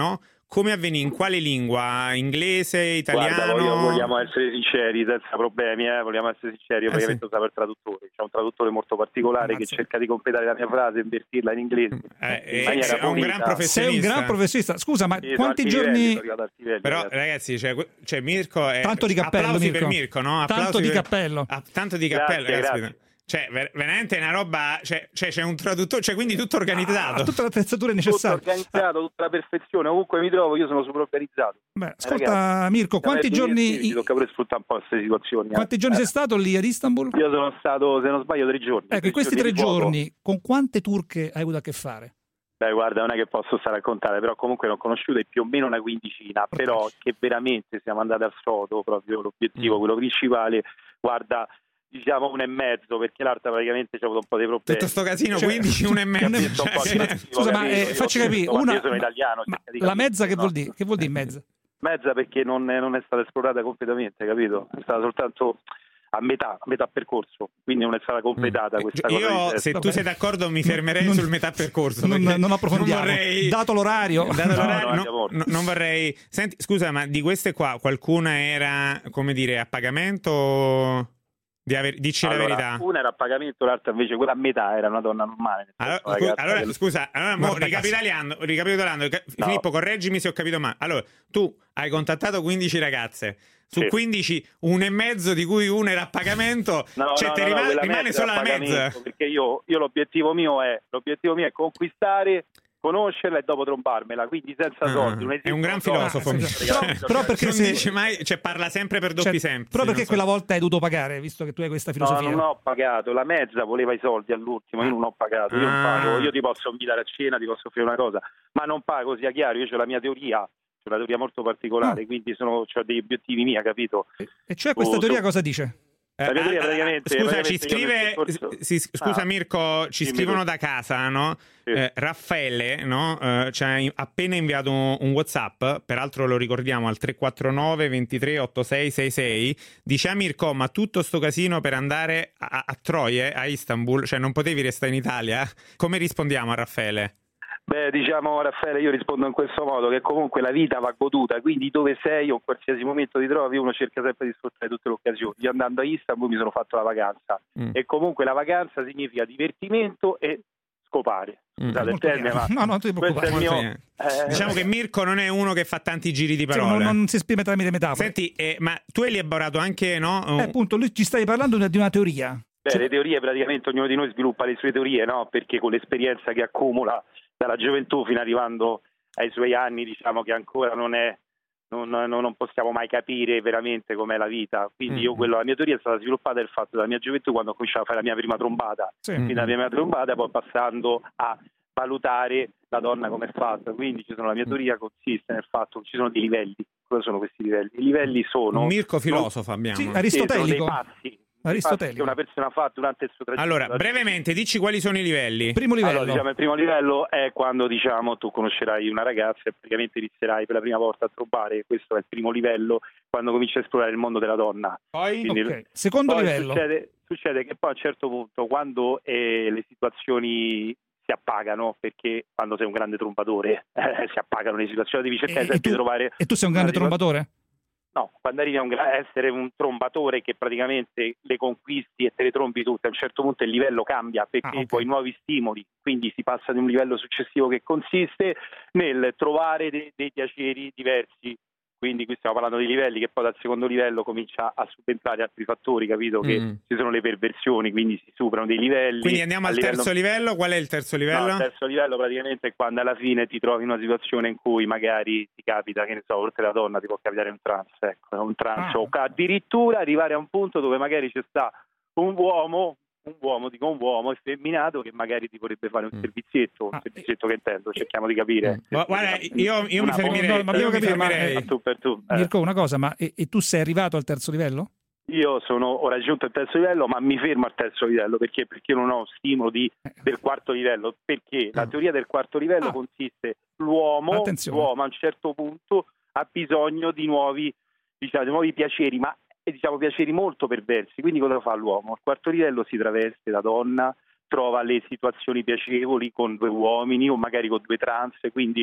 come avvenì? In quale lingua? Inglese, italiano? Guarda, voglio, vogliamo essere sinceri, senza problemi, eh? vogliamo essere sinceri. Io Eh, praticamente sì. uso il traduttore. C'è un traduttore molto particolare Ammazza. che cerca di completare la mia frase, invertirla in inglese. Eh, in eh, maniera sei un pulita. gran Sei professionista. un gran professionista. Scusa, ma Sì, sono quanti alti giorni... livelli, sono arrivato a alti livelli, Però ragazzi. ragazzi, cioè, cioè Mirko è... Tanto di cappello, applausi Mirko. per Mirko, no? Tanto Applausi di per- cappello. Ah, tanto di Grazie, cappello, grazie. caspita. Cioè, ver- veramente è una roba, cioè, cioè c'è un traduttore, cioè quindi tutto organizzato. Ah, tutte le attrezzature Tutto necessarie. organizzato, tutta la perfezione, ovunque mi trovo io sono super organizzato. Beh, ascolta, ragazzi, Mirko, quanti giorni, mi tocca pure sfruttare un po' queste situazioni. eh. quanti giorni Eh. sei stato lì ad Istanbul? Io sono stato, se non sbaglio, tre giorni. Ecco, in questi tre di fuoco. giorni, con quante turche hai avuto a che fare? Beh, guarda, non è che posso stare a contare, però comunque ne ho conosciute più o meno una quindicina, però che veramente siamo andati al sodo, proprio l'obiettivo, Mm. quello principale, guarda, diciamo uno e mezzo, perché l'altra praticamente c'è avuto un po' di problemi. Tutto sto casino, Cioè, quindici, uno e Mi ha mezzo. detto un po' Cioè, di cattivo, Scusa, ma capito? eh, Io facci ho capire, detto, guarda, una, io sono italiano, ma cerca di la capire, mezza che no? vuol dire? Che vuol dire mezza? Mezza perché non è, non è stata esplorata completamente, capito? È stata soltanto a metà, a metà percorso, quindi non è stata completata questa cosa. di Io, testa. se tu Vabbè. sei d'accordo, mi fermerei Non- sul metà percorso. Non, perché non approfondiamo. Non vorrei... Dato l'orario. Dato No, l'orario, no, no, andiamo oltre. no, non vorrei. Senti, scusa, ma di queste qua qualcuna era, come dire, a pagamento? Di aver... Dici Allora, la verità. una era a pagamento, l'altra invece quella a metà era una donna normale. nel Allora, senso, una scu- ragazza allora, che- scusa, allora, mo, Guarda ricapitolando, ricapitolando, ca- No. Filippo, correggimi se ho capito male. Allora, tu hai contattato quindici ragazze, su Sì. quindici, una e mezzo di cui una era a pagamento, No, cioè no, te no, no, rimane, quella rimane mezza solo era la a mezza. pagamento, Perché io, io l'obiettivo mio è l'obiettivo mio è conquistare, conoscerla e dopo trombarmela, quindi senza Ah, soldi. non è esiste un gran soldi. filosofo. Ah, Mirko. sì. Cioè, Però- però perché non se- dice mai, cioè parla sempre per doppi Cioè, sensi. però perché non so. quella volta hai dovuto pagare, visto che tu hai questa No, filosofia? non ho pagato, la mezza voleva i soldi all'ultimo, io non ho pagato, io non Ah. pago, io ti posso invitare a cena, ti posso offrire una cosa, ma non pago, sia chiaro, io ho la mia teoria, ho una teoria molto particolare, Ah. quindi sono, ho degli obiettivi miei, capito? E cioè questa Oh, teoria so- cosa dice? Eh, La teoria ah, praticamente- scusa, praticamente ci io scrive. nel percorso- si- scusa, Ah. Mirko, ci Dimmi scrivono tu. da casa, no? Sì. Eh, Raffaele, no? Eh, ci ha in- appena inviato un, un WhatsApp, peraltro lo ricordiamo al tre quattro nove ventitré ottantasei sessantasei. Dice a Mirko: ma tutto sto casino per andare a, a Troie, a Istanbul, cioè non potevi restare in Italia? Come rispondiamo a Raffaele? Beh, diciamo Raffaele, io rispondo in questo modo, che comunque la vita va goduta, quindi dove sei o in qualsiasi momento ti trovi uno cerca sempre di sfruttare tutte le occasioni. Io andando a Istanbul mi sono fatto la vacanza Mm. e comunque la vacanza significa divertimento e scopare. Mm. Scusate il Molto termine, chiaro. ma No, no, non ti questo è il preoccupare. mio... Molto bene. eh, Diciamo che Mirko non è uno che fa tanti giri di Cioè, parole. non, non si esprime tramite metafore. Senti, eh, ma tu hai elaborato anche, no? un- Eh, appunto, lui ci stai parlando di una teoria. Beh, Cioè- le teorie praticamente ognuno di noi sviluppa le sue teorie, no? Perché con l'esperienza che accumula dalla gioventù fino arrivando ai suoi anni, diciamo che ancora non è non, non, non possiamo mai capire veramente com'è la vita. Quindi io Mm. quello, la mia teoria è stata sviluppata dal fatto della mia gioventù quando ho cominciato a fare la mia prima trombata. Sì. Quindi la mia prima trombata, poi passando a valutare la donna come è fatta. Quindi ci sono, la mia teoria consiste nel fatto che ci sono dei livelli. Cosa sono questi livelli? I livelli sono Un Mirko filosofo abbiamo. Sì, sì, sono aristotelico. dei passi. Aristotelico. Che una persona ha fatto durante il suo tragitto. Allora, brevemente, dici quali sono i livelli? Primo livello. Allora, diciamo, il primo livello è quando, diciamo, tu conoscerai una ragazza e praticamente inizierai per la prima volta a trovare, questo è il primo livello, quando cominci a esplorare il mondo della donna. Poi? Quindi- Ok. Secondo Poi livello. Succede, succede che poi a un certo punto, quando eh, le situazioni si appagano, perché quando sei un grande trombatore eh, si appagano le situazioni, devi cercare E, e sempre tu, di trovare... e tu sei un grande una situa- trombatore? No, quando arrivi a un gra- essere un trombatore che praticamente le conquisti e te le trombi tutte, a un certo punto il livello cambia perché Ah, ok. poi nuovi stimoli, quindi si passa ad un livello successivo che consiste nel trovare de- dei piaceri diversi. Quindi qui stiamo parlando di livelli che poi dal secondo livello comincia a subentrare altri fattori, capito? Che Mm. ci sono le perversioni, quindi si superano dei livelli. Quindi andiamo al a livello- terzo livello. Qual è il terzo livello? No, il terzo livello praticamente è quando alla fine ti trovi in una situazione in cui magari ti capita, che ne so, oltre alla donna ti può capitare un trance, ecco, un trance, Ah. o addirittura arrivare a un punto dove magari c'è sta un uomo, un uomo, dico un uomo effeminato che magari ti vorrebbe fare un Mm. servizietto, un Ah, servizietto che intendo, cerchiamo di capire. Mm. Gu- Guarda, io, io mi Una- fermerei. no, ma abbiamo io mi capito, ma- fermerei. A tu per tu. eh. Mirko, una cosa, ma e, e tu sei arrivato al terzo livello? Io sono, ho raggiunto il terzo livello, ma mi fermo al terzo livello perché, perché non ho stimolo di, del quarto livello. Perché la teoria del quarto livello Ah. consiste l'uomo, Attenzione. l'uomo a un certo punto ha bisogno di nuovi, diciamo, di nuovi piaceri, ma eh, diciamo piaceri molto perversi. Quindi cosa fa l'uomo? Al quarto livello si traveste da donna, trova le situazioni piacevoli con due uomini o magari con due trans, quindi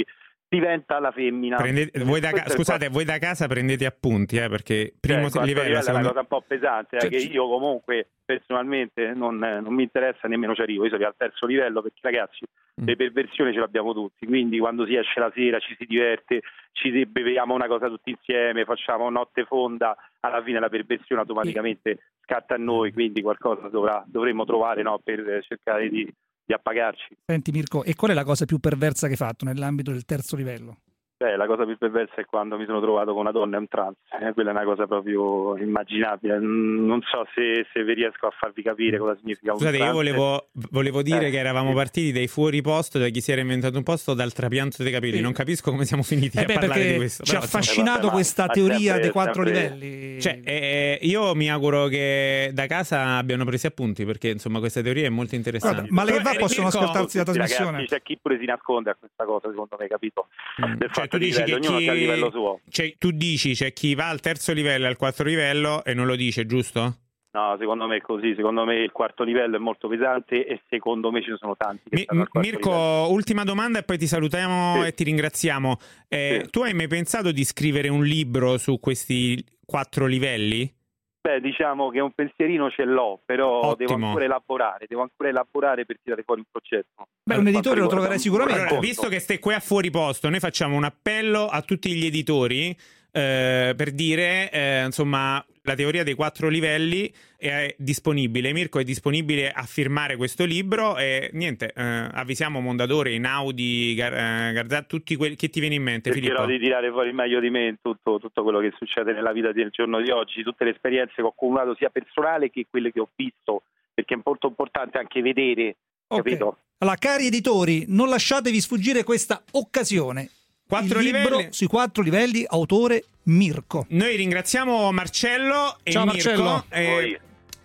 diventa la femmina. Prendete, voi da, scusate, quarto... voi da casa prendete appunti, eh, perché primo cioè, livello, livello secondo... è una cosa un po' pesante, eh, cioè, che io comunque personalmente non, non mi interessa, nemmeno ci arrivo, io sono al terzo livello, perché ragazzi mm. le perversioni ce l'abbiamo tutti, quindi quando si esce la sera ci si diverte, ci beviamo una cosa tutti insieme, facciamo notte fonda, alla fine la perversione automaticamente scatta a noi, quindi qualcosa dovrà, dovremmo trovare, no, per cercare di di appagarci. Senti Mirko, e qual è la cosa più perversa che hai fatto nell'ambito del terzo livello? Beh, la cosa più perversa è quando mi sono trovato con una donna e un trans, eh, quella è una cosa proprio immaginabile, non so se, se vi riesco a farvi capire cosa significa un Scusate, trans. Scusate, io volevo, volevo dire eh, che eravamo sì. partiti dai fuori posto, da chi si era inventato un posto, dal trapianto dei capelli, sì. non capisco come siamo finiti eh a beh, parlare di questo. Ci ha però, affascinato eh, vabbè, questa ma, teoria sempre, dei quattro sempre... livelli. Cioè, eh, io mi auguro che da casa abbiano presi appunti, perché insomma questa teoria è molto interessante. Guarda, ma le che va Però, possono Mirko, ascoltarsi la trasmissione. Ragazzi, c'è chi pure si nasconde a questa cosa, secondo me, capito? Mm. Del Cioè, fatto tu di dici livello, che ognuno chi... sta a livello suo. Cioè, tu dici c'è chi va al terzo livello e al quarto livello e non lo dice, giusto? No, secondo me è così, secondo me il quarto livello è molto pesante e secondo me ci sono tanti che Mi, stanno al quarto Mirko, livello. ultima domanda e poi ti salutiamo sì. e ti ringraziamo. Eh, sì. Tu hai mai pensato di scrivere un libro su questi quattro livelli? Beh, diciamo che un pensierino ce l'ho, però Ottimo. devo ancora elaborare, devo ancora elaborare per tirare fuori un progetto. Beh, un editore lo troverai sicuramente. Allora, visto che stai qui a fuori posto, noi facciamo un appello a tutti gli editori eh, per dire, eh, insomma, la teoria dei quattro livelli è disponibile. Mirko è disponibile a firmare questo libro e niente, eh, avvisiamo Mondadori, Inaudi, Gar- Garzà, tutti quelli che ti viene in mente. Cercherò Filippo. di tirare fuori il meglio di me in tutto, tutto quello che succede nella vita del giorno di oggi, tutte le esperienze che ho accumulato sia personale che quelle che ho visto, perché è molto importante anche vedere, okay. capito? Allora, cari editori, non lasciatevi sfuggire questa occasione. Quattro il libro livelli. Sui quattro livelli, autore Mirko. Noi ringraziamo Marcello e Ciao, Mirko. Marcello. Eh,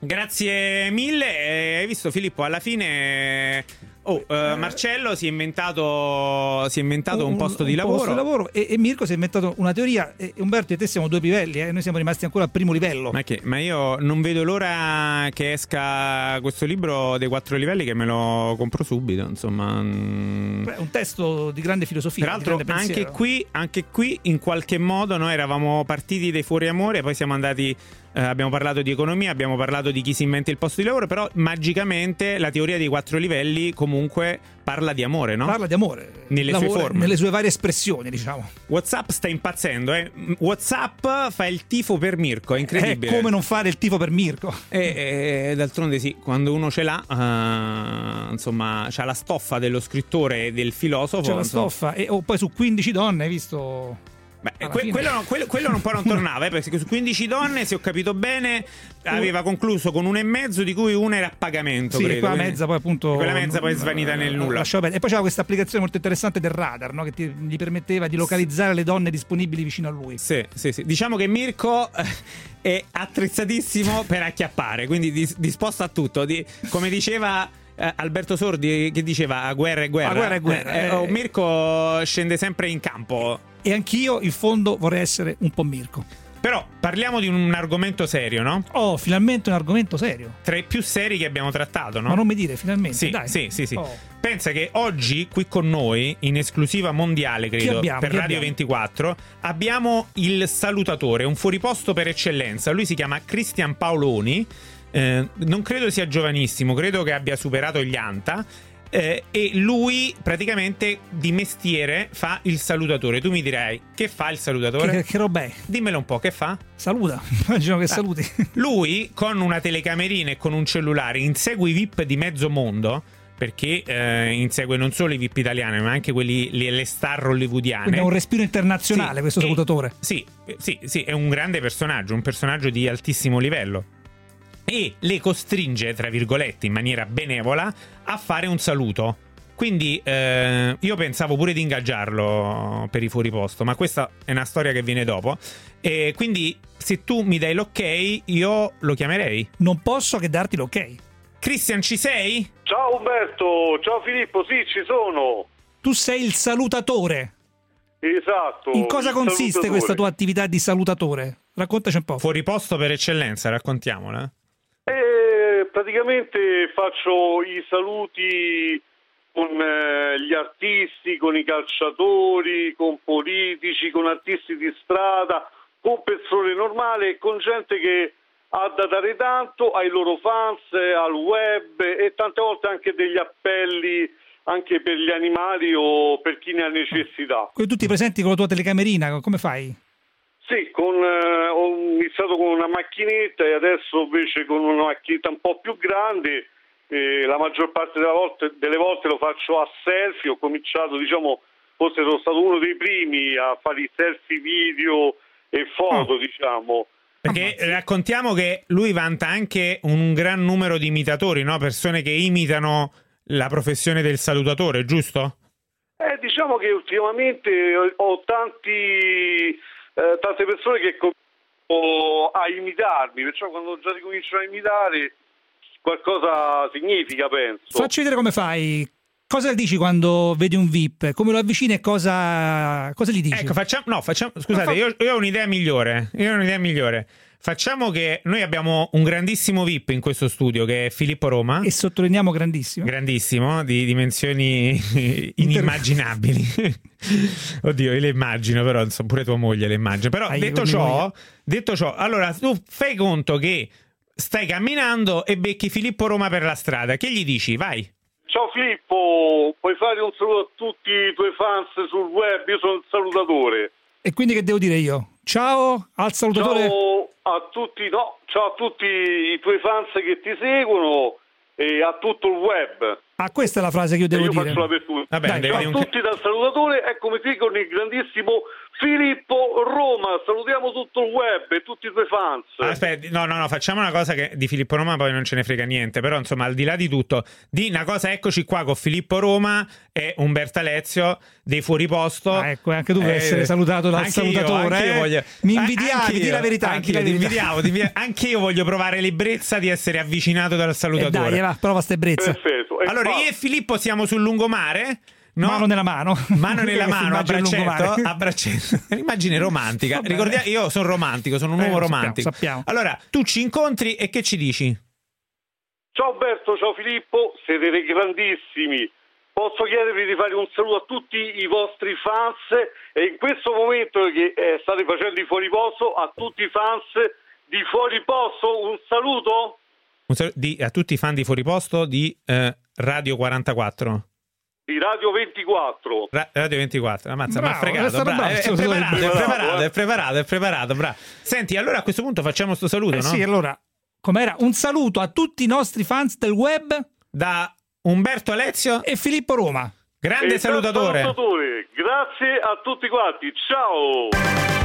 grazie mille. Eh, hai visto, Filippo, alla fine oh, eh, Marcello si è inventato si è inventato un, un posto di un lavoro, posto di lavoro e, e Mirko si è inventato una teoria. E Umberto e te siamo due livelli, eh? Noi siamo rimasti ancora al primo livello. Ma, che, ma io non vedo l'ora che esca questo libro dei quattro livelli, che me lo compro subito, insomma. Beh, un testo di grande filosofia. Peraltro di grande anche qui, anche qui in qualche modo noi eravamo partiti dai fuori amore, poi siamo andati eh, abbiamo parlato di economia, abbiamo parlato di chi si inventa il posto di lavoro, però magicamente la teoria dei quattro livelli comunque parla di amore, no? Parla di amore nelle lavoro, sue forme, nelle sue varie espressioni, diciamo. WhatsApp sta impazzendo, eh? WhatsApp fa il tifo per Mirko, è incredibile. È come non fare il tifo per Mirko. E, e d'altronde sì, quando uno ce l'ha, uh, insomma, c'ha la stoffa dello scrittore e del filosofo. C'è la stoffa, e oh, poi su quindici donne hai visto. Beh, que- quello, quello, quello un po' non tornava, eh, perché su quindici donne, se ho capito bene, aveva concluso con una e mezzo, di cui una era a pagamento. Sì, credo, quella quindi, mezza poi appunto. Quella mezza poi è svanita nel nulla. E poi c'era questa applicazione molto interessante del radar, no? Che ti, gli permetteva di localizzare le donne disponibili vicino a lui. Sì, sì, sì. Diciamo che Mirko è attrezzatissimo per acchiappare, quindi dis- disposto a tutto. Di, come diceva eh, Alberto Sordi, che diceva a guerra e guerra. A guerra e guerra. Eh, eh, oh, Mirko scende sempre in campo. E anch'io, in fondo, vorrei essere un po' Mirko. Però parliamo di un argomento serio, no? Oh, finalmente un argomento serio. Tra i più seri che abbiamo trattato, no? Ma non mi dire, finalmente, Sì, dai. sì, sì, sì. Oh. Pensa che oggi qui con noi, in esclusiva mondiale, credo, abbiamo? per Chi Radio abbiamo? ventiquattro, abbiamo il salutatore, un fuoriposto per eccellenza. Lui si chiama Cristian Paoloni, eh, non credo sia giovanissimo, credo che abbia superato gli Anta. Eh, e lui praticamente di mestiere fa il salutatore. Tu mi direi, che fa il salutatore? Che, che roba è? Dimmelo un po', che fa? Saluta, immagino che Ah, saluti. Lui con una telecamerina e con un cellulare insegue i V I P di mezzo mondo, perché eh, insegue non solo i V I P italiani ma anche quelli, le, le star hollywoodiane. Quindi è un respiro internazionale, Sì, questo e- salutatore. Sì, sì, sì, è un grande personaggio, un personaggio di altissimo livello. E le costringe, tra virgolette, in maniera benevola, a fare un saluto. Quindi eh, io pensavo pure di ingaggiarlo per i fuoriposto, ma questa è una storia che viene dopo. E quindi se tu mi dai l'ok, io lo chiamerei. Non posso che darti l'ok. Cristian, ci sei? Ciao Umberto, ciao Filippo, sì, ci sono. Tu sei il salutatore. Esatto. In cosa il consiste salutatore. questa tua attività di salutatore? Raccontaci un po'. Fuoriposto per eccellenza, raccontiamola. Eh, praticamente faccio i saluti con eh, gli artisti, con i calciatori, con politici, con artisti di strada, con persone normali e con gente che ha da dare tanto ai loro fans, al web e tante volte anche degli appelli anche per gli animali o per chi ne ha necessità. Quindi tu ti presenti con la tua telecamerina, come fai? Sì, con, eh, ho iniziato con una macchinetta e adesso invece con una macchinetta un po' più grande. Eh, la maggior parte delle volte, delle volte lo faccio a selfie. Ho cominciato, diciamo, forse sono stato uno dei primi a fare i selfie video e foto, oh. diciamo. Perché raccontiamo che lui vanta anche un gran numero di imitatori, no? Persone che imitano la professione del salutatore, giusto? Eh, diciamo che ultimamente ho tanti, eh, tante persone che cominciano a imitarmi, perciò quando già ricominciano a imitare qualcosa significa, penso. Facci vedere come fai. Cosa dici quando vedi un V I P? Come lo avvicini e cosa, cosa gli dici? Ecco, facciamo, no, facciamo, scusate, fa... io, io ho un'idea migliore. Io ho un'idea migliore. Facciamo che noi abbiamo un grandissimo V I P in questo studio che è Filippo Roma. E sottolineiamo grandissimo. Grandissimo, di dimensioni inimmaginabili. Oddio, io le immagino, però insomma, pure tua moglie le immagina. Però ah, detto ciò, detto ciò, allora tu fai conto che stai camminando e becchi Filippo Roma per la strada. Che gli dici? Vai. Ciao Filippo, puoi fare un saluto a tutti i tuoi fans sul web? Io sono il salutatore. E quindi che devo dire io? Ciao al salutatore? Ciao a tutti, no, ciao a tutti i tuoi fans che ti seguono e a tutto il web. Ah, questa è la frase che io devo io dire. Io faccio l'apertura. Vabbè, ciao a un... tutti dal salutatore, eccomi qui con il grandissimo Filippo Roma. Salutiamo tutto il web e tutti i tuoi fans. Aspetta, no, no, no, facciamo una cosa che di Filippo Roma poi non ce ne frega niente, però insomma, al di là di tutto, di una cosa, eccoci qua con Filippo Roma e Umberto Alezio dei Fuori Posto. Ah, ecco, anche tu vuoi eh, essere salutato dal salutatore. Io, eh? voglio... Mi invidiavi, di la verità. Anche io, invidiavo, anche io voglio provare l'ebbrezza di essere avvicinato dal salutatore. Eh dai, va, prova sta ebbrezza. Perfetto. Allora, io e Filippo siamo sul lungomare. No? Mano nella mano, mano nella mano, a braccetto, a braccetto. Immagine romantica. Ricordiamo, io sono romantico, sono un uomo eh, romantico. Sappiamo, sappiamo. Allora, tu ci incontri e che ci dici? Ciao Alberto, ciao Filippo, siete dei grandissimi. Posso chiedervi di fare un saluto a tutti i vostri fans e in questo momento che eh, state facendo i Fuori Posto, a tutti i fans di Fuori Posto, un saluto? Un saluto di, a tutti i fan di Fuori Posto di eh, Radio quarantaquattro. Di Radio ventiquattro. Ra- Radio ventiquattro, ammazza, mi ha fregato. Bravo, è, è, preparato, è preparato, è preparato, è preparato, bravo. Senti, allora a questo punto facciamo sto saluto, eh no? Sì, allora, com'era? Un saluto a tutti i nostri fans del web da Umberto Alezio e Filippo Roma. Grande salutatore. salutatore. Grazie a tutti quanti. Ciao.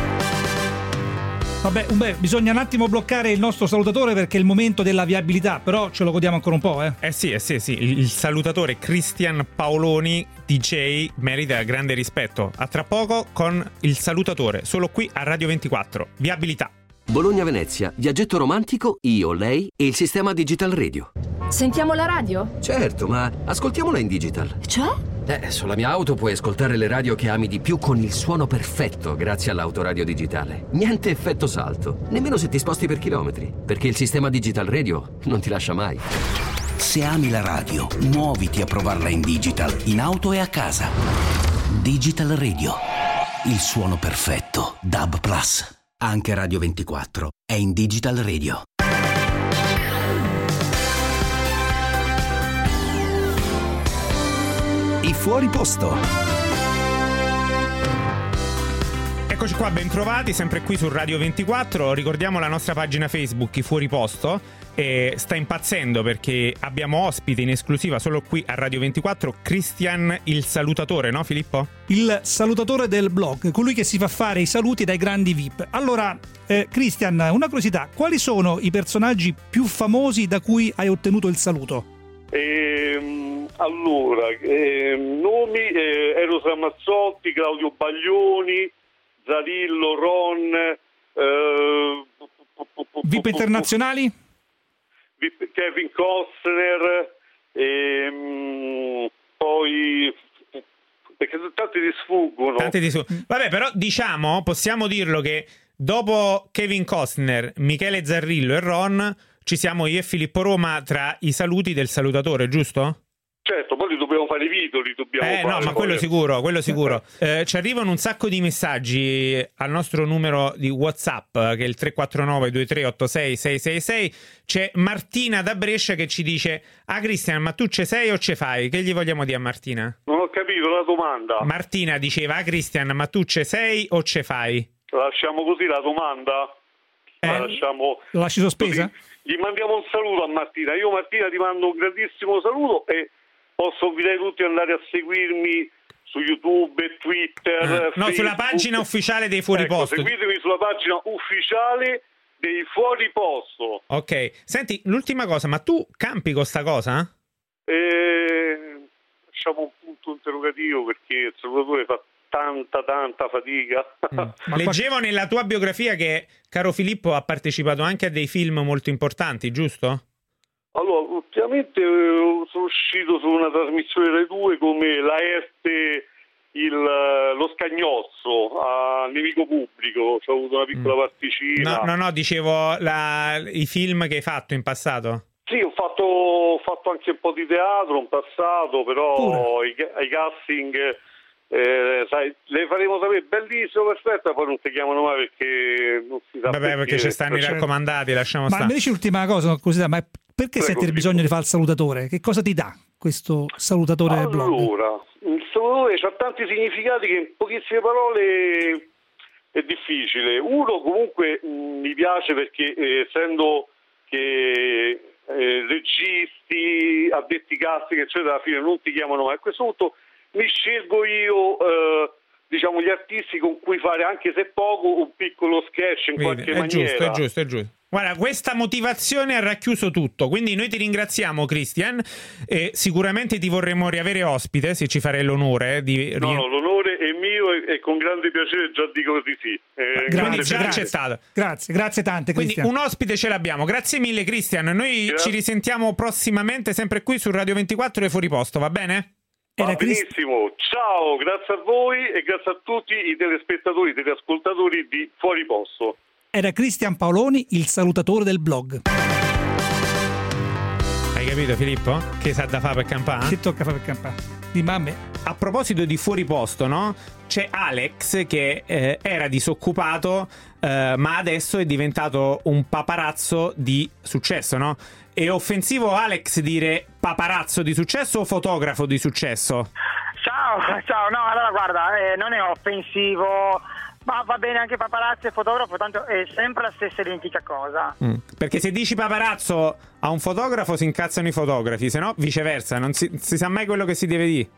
Vabbè, beh, bisogna un attimo bloccare il nostro salutatore perché è il momento della viabilità, però ce lo godiamo ancora un po', eh. Eh sì, eh sì, eh sì. Il, il salutatore Cristian Paoloni, D J, merita grande rispetto. A tra poco con il salutatore, solo qui a Radio ventiquattro. Viabilità. Bologna-Venezia, viaggetto romantico, io, lei e il sistema Digital Radio. Sentiamo la radio? Certo, ma ascoltiamola in digital. Cioè? Eh, sulla mia auto puoi ascoltare le radio che ami di più con il suono perfetto grazie all'autoradio digitale. Niente effetto salto, nemmeno se ti sposti per chilometri, perché il sistema Digital Radio non ti lascia mai. Se ami la radio, muoviti a provarla in digital, in auto e a casa. Digital Radio, il suono perfetto. D A B Plus. Anche Radio ventiquattro è in Digital Radio. I Fuori Posto. Eccoci qua, bentrovati, sempre qui su Radio ventiquattro. Ricordiamo la nostra pagina Facebook, I Fuori Posto. E sta impazzendo perché abbiamo ospite in esclusiva solo qui a Radio ventiquattro Cristian il salutatore, no Filippo? Il salutatore del blog, colui che si fa fare i saluti dai grandi V I P. Allora, eh, Cristian, una curiosità, quali sono i personaggi più famosi da cui hai ottenuto il saluto? Ehm, allora, ehm, nomi, eh, Eros Ramazzotti, Claudio Baglioni, Zarillo, Ron, eh, V I P internazionali? Kevin Costner, ehm, poi perché tanti ti sfuggono. Tanti ti sfuggono. Vabbè, però diciamo, possiamo dirlo che dopo Kevin Costner, Michele Zarrillo e Ron ci siamo io e Filippo Roma tra i saluti del salutatore, giusto? Certo, poi li dobbiamo fare fare i video, li dobbiamo eh, fare. no, ma quello sicuro, quello sicuro. Eh, ci arrivano un sacco di messaggi al nostro numero di WhatsApp, che è il tre quattro nove due tre otto sei sei sei sei. C'è Martina da Brescia che ci dice: ah, Cristian, ma tu ce sei o ce fai? Che gli vogliamo dire a Martina? Non ho capito la domanda. Martina diceva: ah, Cristian, ma tu ce sei o ce fai? Lasciamo così la domanda? Eh, la lasciamo... Lo lasci sospesa? Così. Gli mandiamo un saluto a Martina. Io Martina ti mando un grandissimo saluto e posso invitare tutti ad andare a seguirmi su YouTube e Twitter. Eh, no, Facebook. sulla pagina ufficiale dei Fuori Ecco, Posto. seguitemi sulla pagina ufficiale dei Fuori Posto. Ok, senti, l'ultima cosa, ma tu campi con sta cosa? E... Lasciamo un punto interrogativo perché il salutatore fa tanta tanta fatica. Mm. Leggevo nella tua biografia che caro Filippo ha partecipato anche a dei film molto importanti, giusto? Allora, ultimamente eh, sono uscito su una trasmissione Rai due come Laerte, il, lo scagnozzo a Nemico Pubblico, c'ho avuto una piccola mm. particina. No, no, no, dicevo la, i film che hai fatto in passato. Sì, ho fatto, ho fatto anche un po' di teatro in passato, però i, i casting... Eh, sai, le faremo sapere bellissimo, perfetto, poi non ti chiamano mai perché non si sa. Vabbè, perché, perché ci stanno i raccomandati, lasciamo ma stare. Ma mi dici l'ultima cosa, curiosità, ma perché senti il bisogno di fare il salutatore? Che cosa ti dà questo salutatore allora, blog? Allora, il salutatore ha tanti significati che in pochissime parole è difficile. Uno, comunque mh, mi piace perché eh, essendo che eh, registi, addetti casting, eccetera, alla fine non ti chiamano mai. A questo punto mi scelgo io eh, diciamo gli artisti con cui fare, anche se poco, un piccolo sketch in Vedi, qualche è maniera. Giusto, è giusto, è giusto. Guarda, questa motivazione ha racchiuso tutto, quindi noi ti ringraziamo, Cristian, e sicuramente ti vorremmo riavere ospite, se ci farei l'onore di... No, no, l'onore è mio e, e con grande piacere già dico di sì. Eh, Quindi già accettato. Grazie, grazie tante, Cristian. Quindi un ospite ce l'abbiamo. Grazie mille, Cristian. Noi Grazie. Ci risentiamo prossimamente, sempre qui su Radio ventiquattro e Fuori Posto, va bene? Va benissimo, ciao, grazie a voi e grazie a tutti i telespettatori, i teleascoltatori di Fuori Posto. Era Cristian Paoloni, il salutatore del blog. Hai capito, Filippo? Che sa da fare per campare? Che tocca fare per campare? Dimmi a me. A proposito di Fuori Posto, no? C'è Alex che eh, era disoccupato, eh, ma adesso è diventato un paparazzo di successo, no? È offensivo, Alex, dire paparazzo di successo o fotografo di successo? Ciao, ciao, no, allora guarda, eh, non è offensivo, ma va bene anche paparazzo e fotografo, tanto è sempre la stessa identica cosa. Mm. Perché se dici paparazzo a un fotografo si incazzano i fotografi, se no viceversa, non si, si sa mai quello che si deve dire.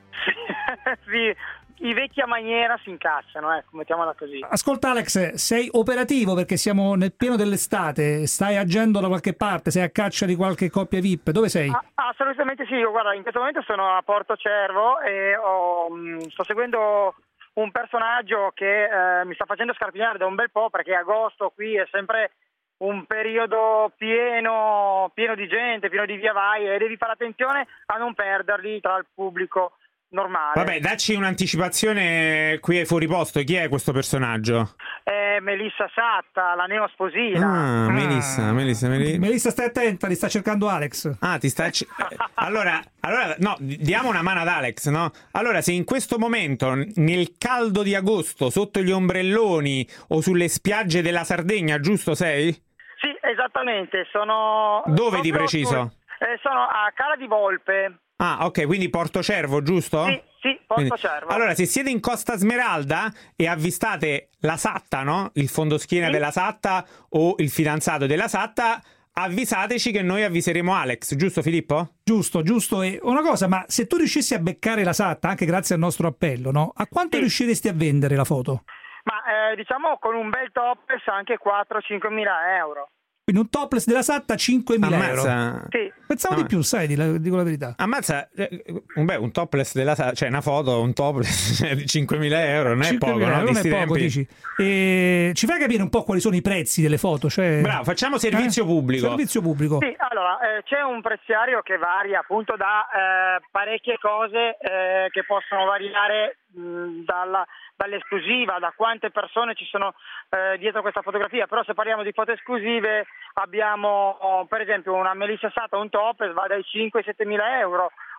Sì, i vecchi a maniera si incazzano, ecco, mettiamola così. Ascolta Alex, sei operativo perché siamo nel pieno dell'estate, stai agendo da qualche parte, sei a caccia di qualche coppia V I P, dove sei? Ah, assolutamente sì, io guarda, in questo momento sono a Porto Cervo e ho, mh, sto seguendo un personaggio che eh, mi sta facendo scarpinare da un bel po', perché agosto qui è sempre un periodo pieno, pieno di gente, pieno di via vai, e devi fare attenzione a non perderli tra il pubblico normale. Vabbè, dacci un'anticipazione qui ai Fuori Posto, chi è questo personaggio? È Melissa Satta, la neosposina. Ah, ah. Melissa, Melissa, Melissa. Melissa, stai attenta, ti sta cercando Alex. Ah, ti sta c- allora, allora, no, diamo una mano ad Alex, no? Allora, se in questo momento, nel caldo di agosto, sotto gli ombrelloni o sulle spiagge della Sardegna, giusto sei? Sì, esattamente, sono... Dove di preciso? Eh, sono a Cala di Volpe. Ah, ok, quindi Porto Cervo, giusto? Sì, sì, Porto Quindi, Cervo. allora, se siete in Costa Smeralda e avvistate la Satta, no? Il fondoschiena sì. della Satta o il fidanzato della Satta, avvisateci che noi avviseremo Alex, giusto Filippo? Giusto, giusto. E una cosa, ma se tu riuscissi a beccare la Satta, anche grazie al nostro appello, no? A quanto sì. riusciresti a vendere la foto? Ma eh, diciamo con un bel topless anche quattro-cinque mila euro. Quindi un topless della Satta cinquemila euro. Sì. Pensavo Ammazza. di più, sai, dico la verità. Ammazza, beh, un topless della Satta, cioè una foto, un topless di cinquemila euro, non è poco, no? Non è poco, tempi. dici. E ci fai capire un po' quali sono i prezzi delle foto? Cioè... Bravo, facciamo servizio eh? pubblico. Servizio pubblico. Sì, allora, eh, c'è un preziario che varia appunto da eh, parecchie cose eh, che possono variare mh, dalla... dall'esclusiva, da quante persone ci sono eh, dietro questa fotografia, però se parliamo di foto esclusive abbiamo per esempio una Melissa Satta, un top, va dai cinque ai sette mila euro,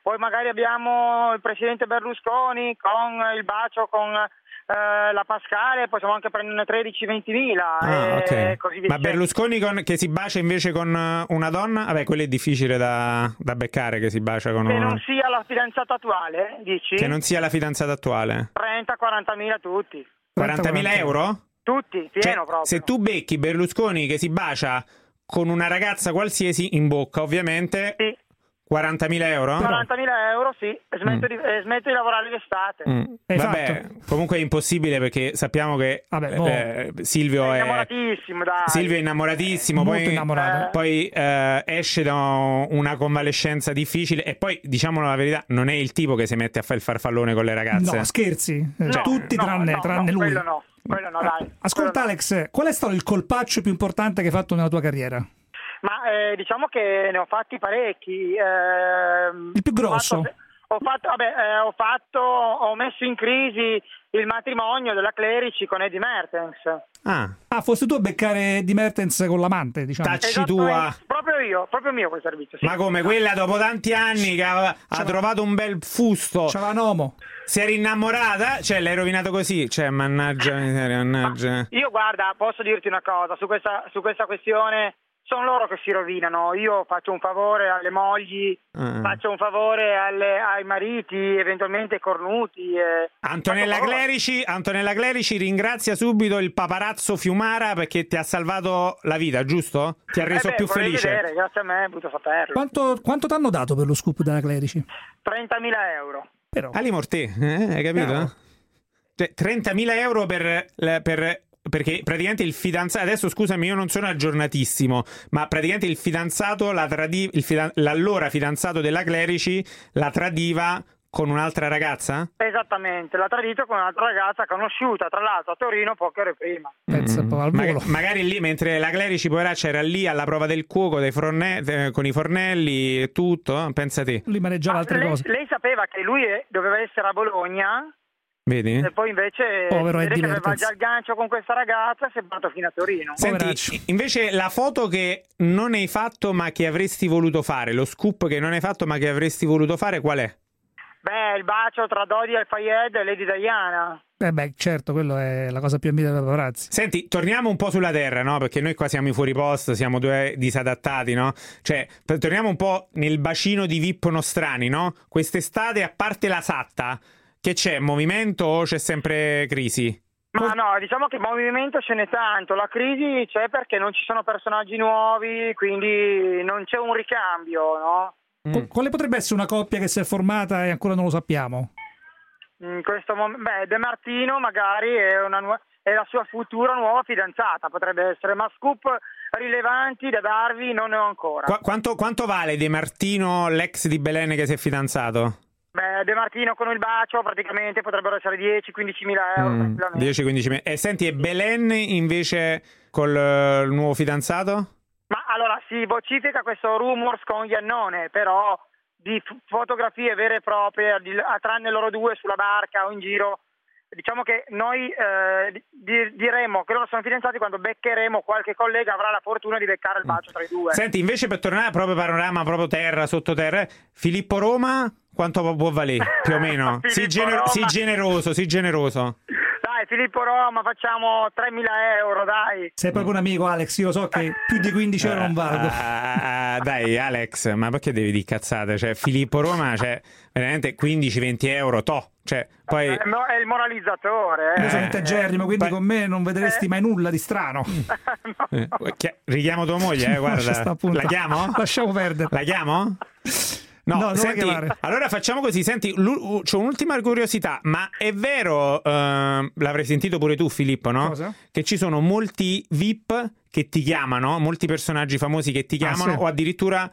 Poi magari abbiamo il presidente Berlusconi con il bacio con eh, la Pascale, possiamo anche prenderne tredici venti mila Ah, e ok. così via. Ma Berlusconi con, che si bacia invece con uh, una donna? Vabbè, quello è difficile da, da beccare, che si bacia con Che una... non sia la fidanzata attuale, dici? Che non sia la fidanzata attuale. trenta quaranta mila tutti. quarantamila euro? Tutti, pieno Cioè, proprio. se tu becchi Berlusconi che si bacia con una ragazza qualsiasi in bocca, ovviamente, sì. quarantamila euro? quarantamila euro, sì, e smetto, Mm. di, e smetto di lavorare l'estate. Mm. Hai Vabbè, comunque è impossibile perché sappiamo che Vabbè, mo- eh, Silvio È è innamoratissimo, dai. Silvio è innamoratissimo, Molto poi, innamorato. poi eh, esce da una convalescenza difficile e poi, diciamolo la verità, non è il tipo che si mette a fare il farfallone con le ragazze. No, scherzi. Eh, Cioè, tutti no, tranne, no, tranne no, lui. quello no, quello no, dai. Ascolta Alex, qual è stato il colpaccio più importante che hai fatto nella tua carriera? Ma eh, diciamo che ne ho fatti parecchi. ehm, Il più grosso? Ho fatto, ho fatto, vabbè, eh, ho fatto, ho messo in crisi il matrimonio della Clerici con Eddie Mertens. Ah, Ah, fosse tu a beccare Di Mertens con l'amante, diciamo. tacci tua. Proprio io, proprio mio quel servizio. Sì. Ma come quella dopo tanti anni che ha, ha trovato un bel fusto, C'aveva un uomo. si era innamorata, cioè l'hai rovinato così, cioè mannaggia miseria, mannaggia. Io guarda, posso dirti una cosa su questa, su questa questione. Sono loro che si rovinano, io faccio un favore alle mogli, Ah. faccio un favore alle- ai mariti, eventualmente cornuti. E... Antonella faccio favore. Clerici, Antonella Clerici ringrazia subito il paparazzo Fiumara perché ti ha salvato la vita, giusto? Ti ha reso Eh beh, più vorrei felice. vedere, grazie a me, è brutto saperlo. Quanto, quanto ti hanno dato per lo scoop della Clerici? trentamila euro. Però. Ali Mortè, eh, hai capito? Bravo. Cioè, trentamila euro per, per perché praticamente il fidanzato, adesso scusami, io non sono aggiornatissimo, ma praticamente il fidanzato la tradi, il fidan- l'allora fidanzato della Clerici la tradiva con un'altra ragazza? Esattamente, l'ha tradito con un'altra ragazza conosciuta, tra l'altro a Torino poche ore prima. Pensa un po' al Maga- volo. magari lì, mentre la Clerici poveraccia era lì alla prova del cuoco dei forne- eh, con i fornelli e tutto, eh, pensa te. Lui maneggiava altre lei, cose. lei sapeva che lui eh, doveva essere a Bologna Vedi? e poi invece Povero vede Eddie che aveva Mertens. già il gancio con questa ragazza e si è portato fino a Torino. Senti, Poveraccio. invece la foto che non hai fatto ma che avresti voluto fare, lo scoop che non hai fatto ma che avresti voluto fare, qual è? Beh, il bacio tra Dodi Al-Fayed e Lady Diana. Eh beh, certo, quello è la cosa più ambita per paparazzi. Senti, torniamo un po' sulla terra, no? Perché noi qua siamo i fuori posto, siamo due disadattati, no? Cioè, per- torniamo un po' nel bacino di V I P nostrani, no? Quest'estate, a parte la Satta, che c'è? Movimento o c'è sempre crisi? Ma no, diciamo che movimento ce n'è tanto, la crisi c'è perché non ci sono personaggi nuovi, quindi non c'è un ricambio, no? Qu- Quale potrebbe essere una coppia che si è formata e ancora non lo sappiamo? In questo momento, beh, De Martino magari è, una nu- è la sua futura nuova fidanzata, potrebbe essere, ma scoop rilevanti da darvi non ne ho ancora. Qua- quanto, quanto vale De Martino, l'ex di Belen che si è fidanzato? Beh, De Martino con il bacio praticamente potrebbero essere dieci quindici mila euro. Mm, tranquillamente. dieci quindici mila. E senti, e Belen invece col eh, il nuovo fidanzato? Ma allora si vocifera questo rumors con Iannone, però di f- fotografie vere e proprie, di- a tranne loro due sulla barca o in giro, diciamo che noi eh, di- diremo che loro sono fidanzati quando beccheremo qualche collega avrà la fortuna di beccare il bacio tra i due. Senti, invece per tornare a proprio panorama, proprio terra, sottoterra, Filippo Roma, quanto può valere più o meno? Sii, Filippo gener- Roma. sii generoso, sii generoso. Dai Filippo Roma, facciamo tremila euro, dai. Sei proprio un amico, Alex. Io so che più di quindici euro non valgo. Ah, dai Alex, ma perché devi dire cazzate? Cioè, Filippo Roma, cioè, veramente quindici venti euro, to. Cioè, poi... È mo- è il moralizzatore. Io Eh. sono integerrimo, quindi poi- con me non vedresti mai nulla di strano. eh, chi- richiamo tua moglie, eh, guarda. Lascia sta puntata. La chiamo? Lasciamo perdere. La chiamo? No, No, non la senti, chiamare. allora facciamo così, senti, l'u- c'ho un'ultima curiosità, ma è vero, eh, l'avrai sentito pure tu Filippo, no? Cosa? Che ci sono molti V I P che ti chiamano, molti personaggi famosi che ti chiamano, Ah, sì. o addirittura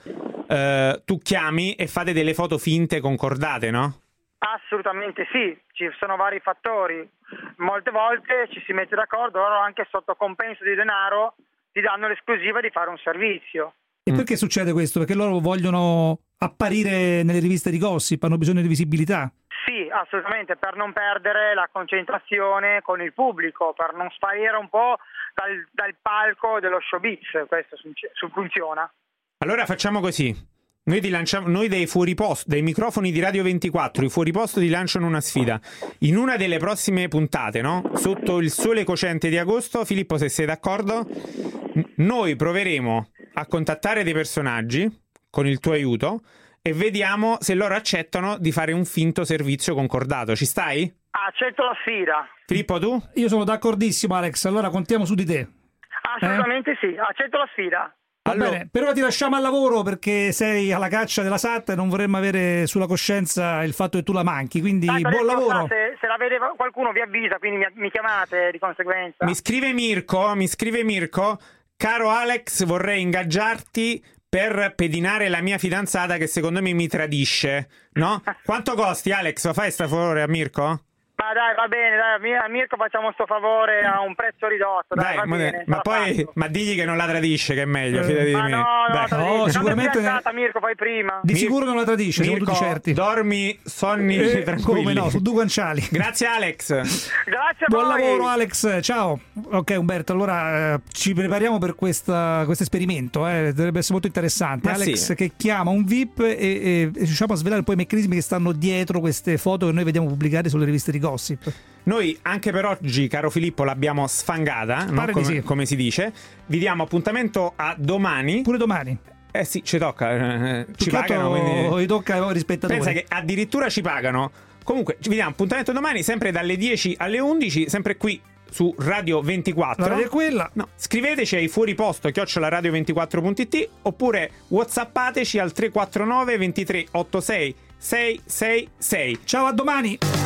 eh, tu chiami e fate delle foto finte concordate, no? Assolutamente sì, ci sono vari fattori. Molte volte ci si mette d'accordo, loro anche sotto compenso di denaro ti danno l'esclusiva di fare un servizio. E perché succede questo? Perché loro vogliono apparire nelle riviste di gossip, hanno bisogno di visibilità. Sì, assolutamente, per non perdere la concentrazione con il pubblico, per non sparire un po' dal, dal palco dello showbiz, questo su- su- funziona. Allora facciamo così. Noi ti lanciamo, noi dei fuoriposto, dai microfoni di Radio ventiquattro, i fuoriposto ti lanciano una sfida. In una delle prossime puntate, no? Sotto il sole cocente di agosto, Filippo, se sei d'accordo, noi proveremo a contattare dei personaggi con il tuo aiuto e vediamo se loro accettano di fare un finto servizio concordato. Ci stai? Accetto la sfida. Filippo, tu? Io sono d'accordissimo, Alex, allora contiamo su di te. Assolutamente eh? sì, accetto la sfida. Va allora, bene, per ora ti lasciamo al lavoro perché sei alla caccia della S A T e non vorremmo avere sulla coscienza il fatto che tu la manchi, quindi Dai, buon lavoro. Se, se la vede qualcuno vi avvisa, quindi mi, mi chiamate di conseguenza. Mi scrive Mirko, mi scrive Mirko, caro Alex, vorrei ingaggiarti per pedinare la mia fidanzata che secondo me mi tradisce, no? Quanto costi, Alex? Lo fai sta favore a Mirko? Ma dai, va bene, dai, a Mirko facciamo sto favore a un prezzo ridotto. Dai, dai va ma, bene, ma poi fatto. ma digli che non la tradisce, che è meglio, eh, fidati di ma me. No, dai. no, no sicuramente fidanzata, Mirko, fai prima. Di Mir- sicuro non la tradisce, Mirko, siamo tutti certi. Dormi, sonni eh, tranquilli. Come no, su due guanciali. Grazie Alex. Grazie a Buon voi. lavoro Alex, ciao. Ok Umberto, allora eh, ci prepariamo per questa, questo esperimento, eh. Dovrebbe essere molto interessante. Ma Alex sì. che chiama un V I P e, e, e riusciamo a svelare poi i meccanismi che stanno dietro queste foto che noi vediamo pubblicate sulle riviste di gossip. Noi anche per oggi, caro Filippo, l'abbiamo sfangata, no? Pare di come, sì. come si dice. Vi diamo appuntamento a domani. Pure domani. Eh sì, ci tocca, eh, ci Peccato pagano, quindi gli tocca ai vostri spettatori. pensa che addirittura ci pagano. Comunque, vi diamo appuntamento domani, sempre dalle dieci alle undici, sempre qui su Radio ventiquattro. La radio è quella. No, scriveteci ai fuoriposto chiocciola radio ventiquattro punto it oppure whatsappateci al tre quattro nove due tre otto sei sei sei sei. Ciao, a domani.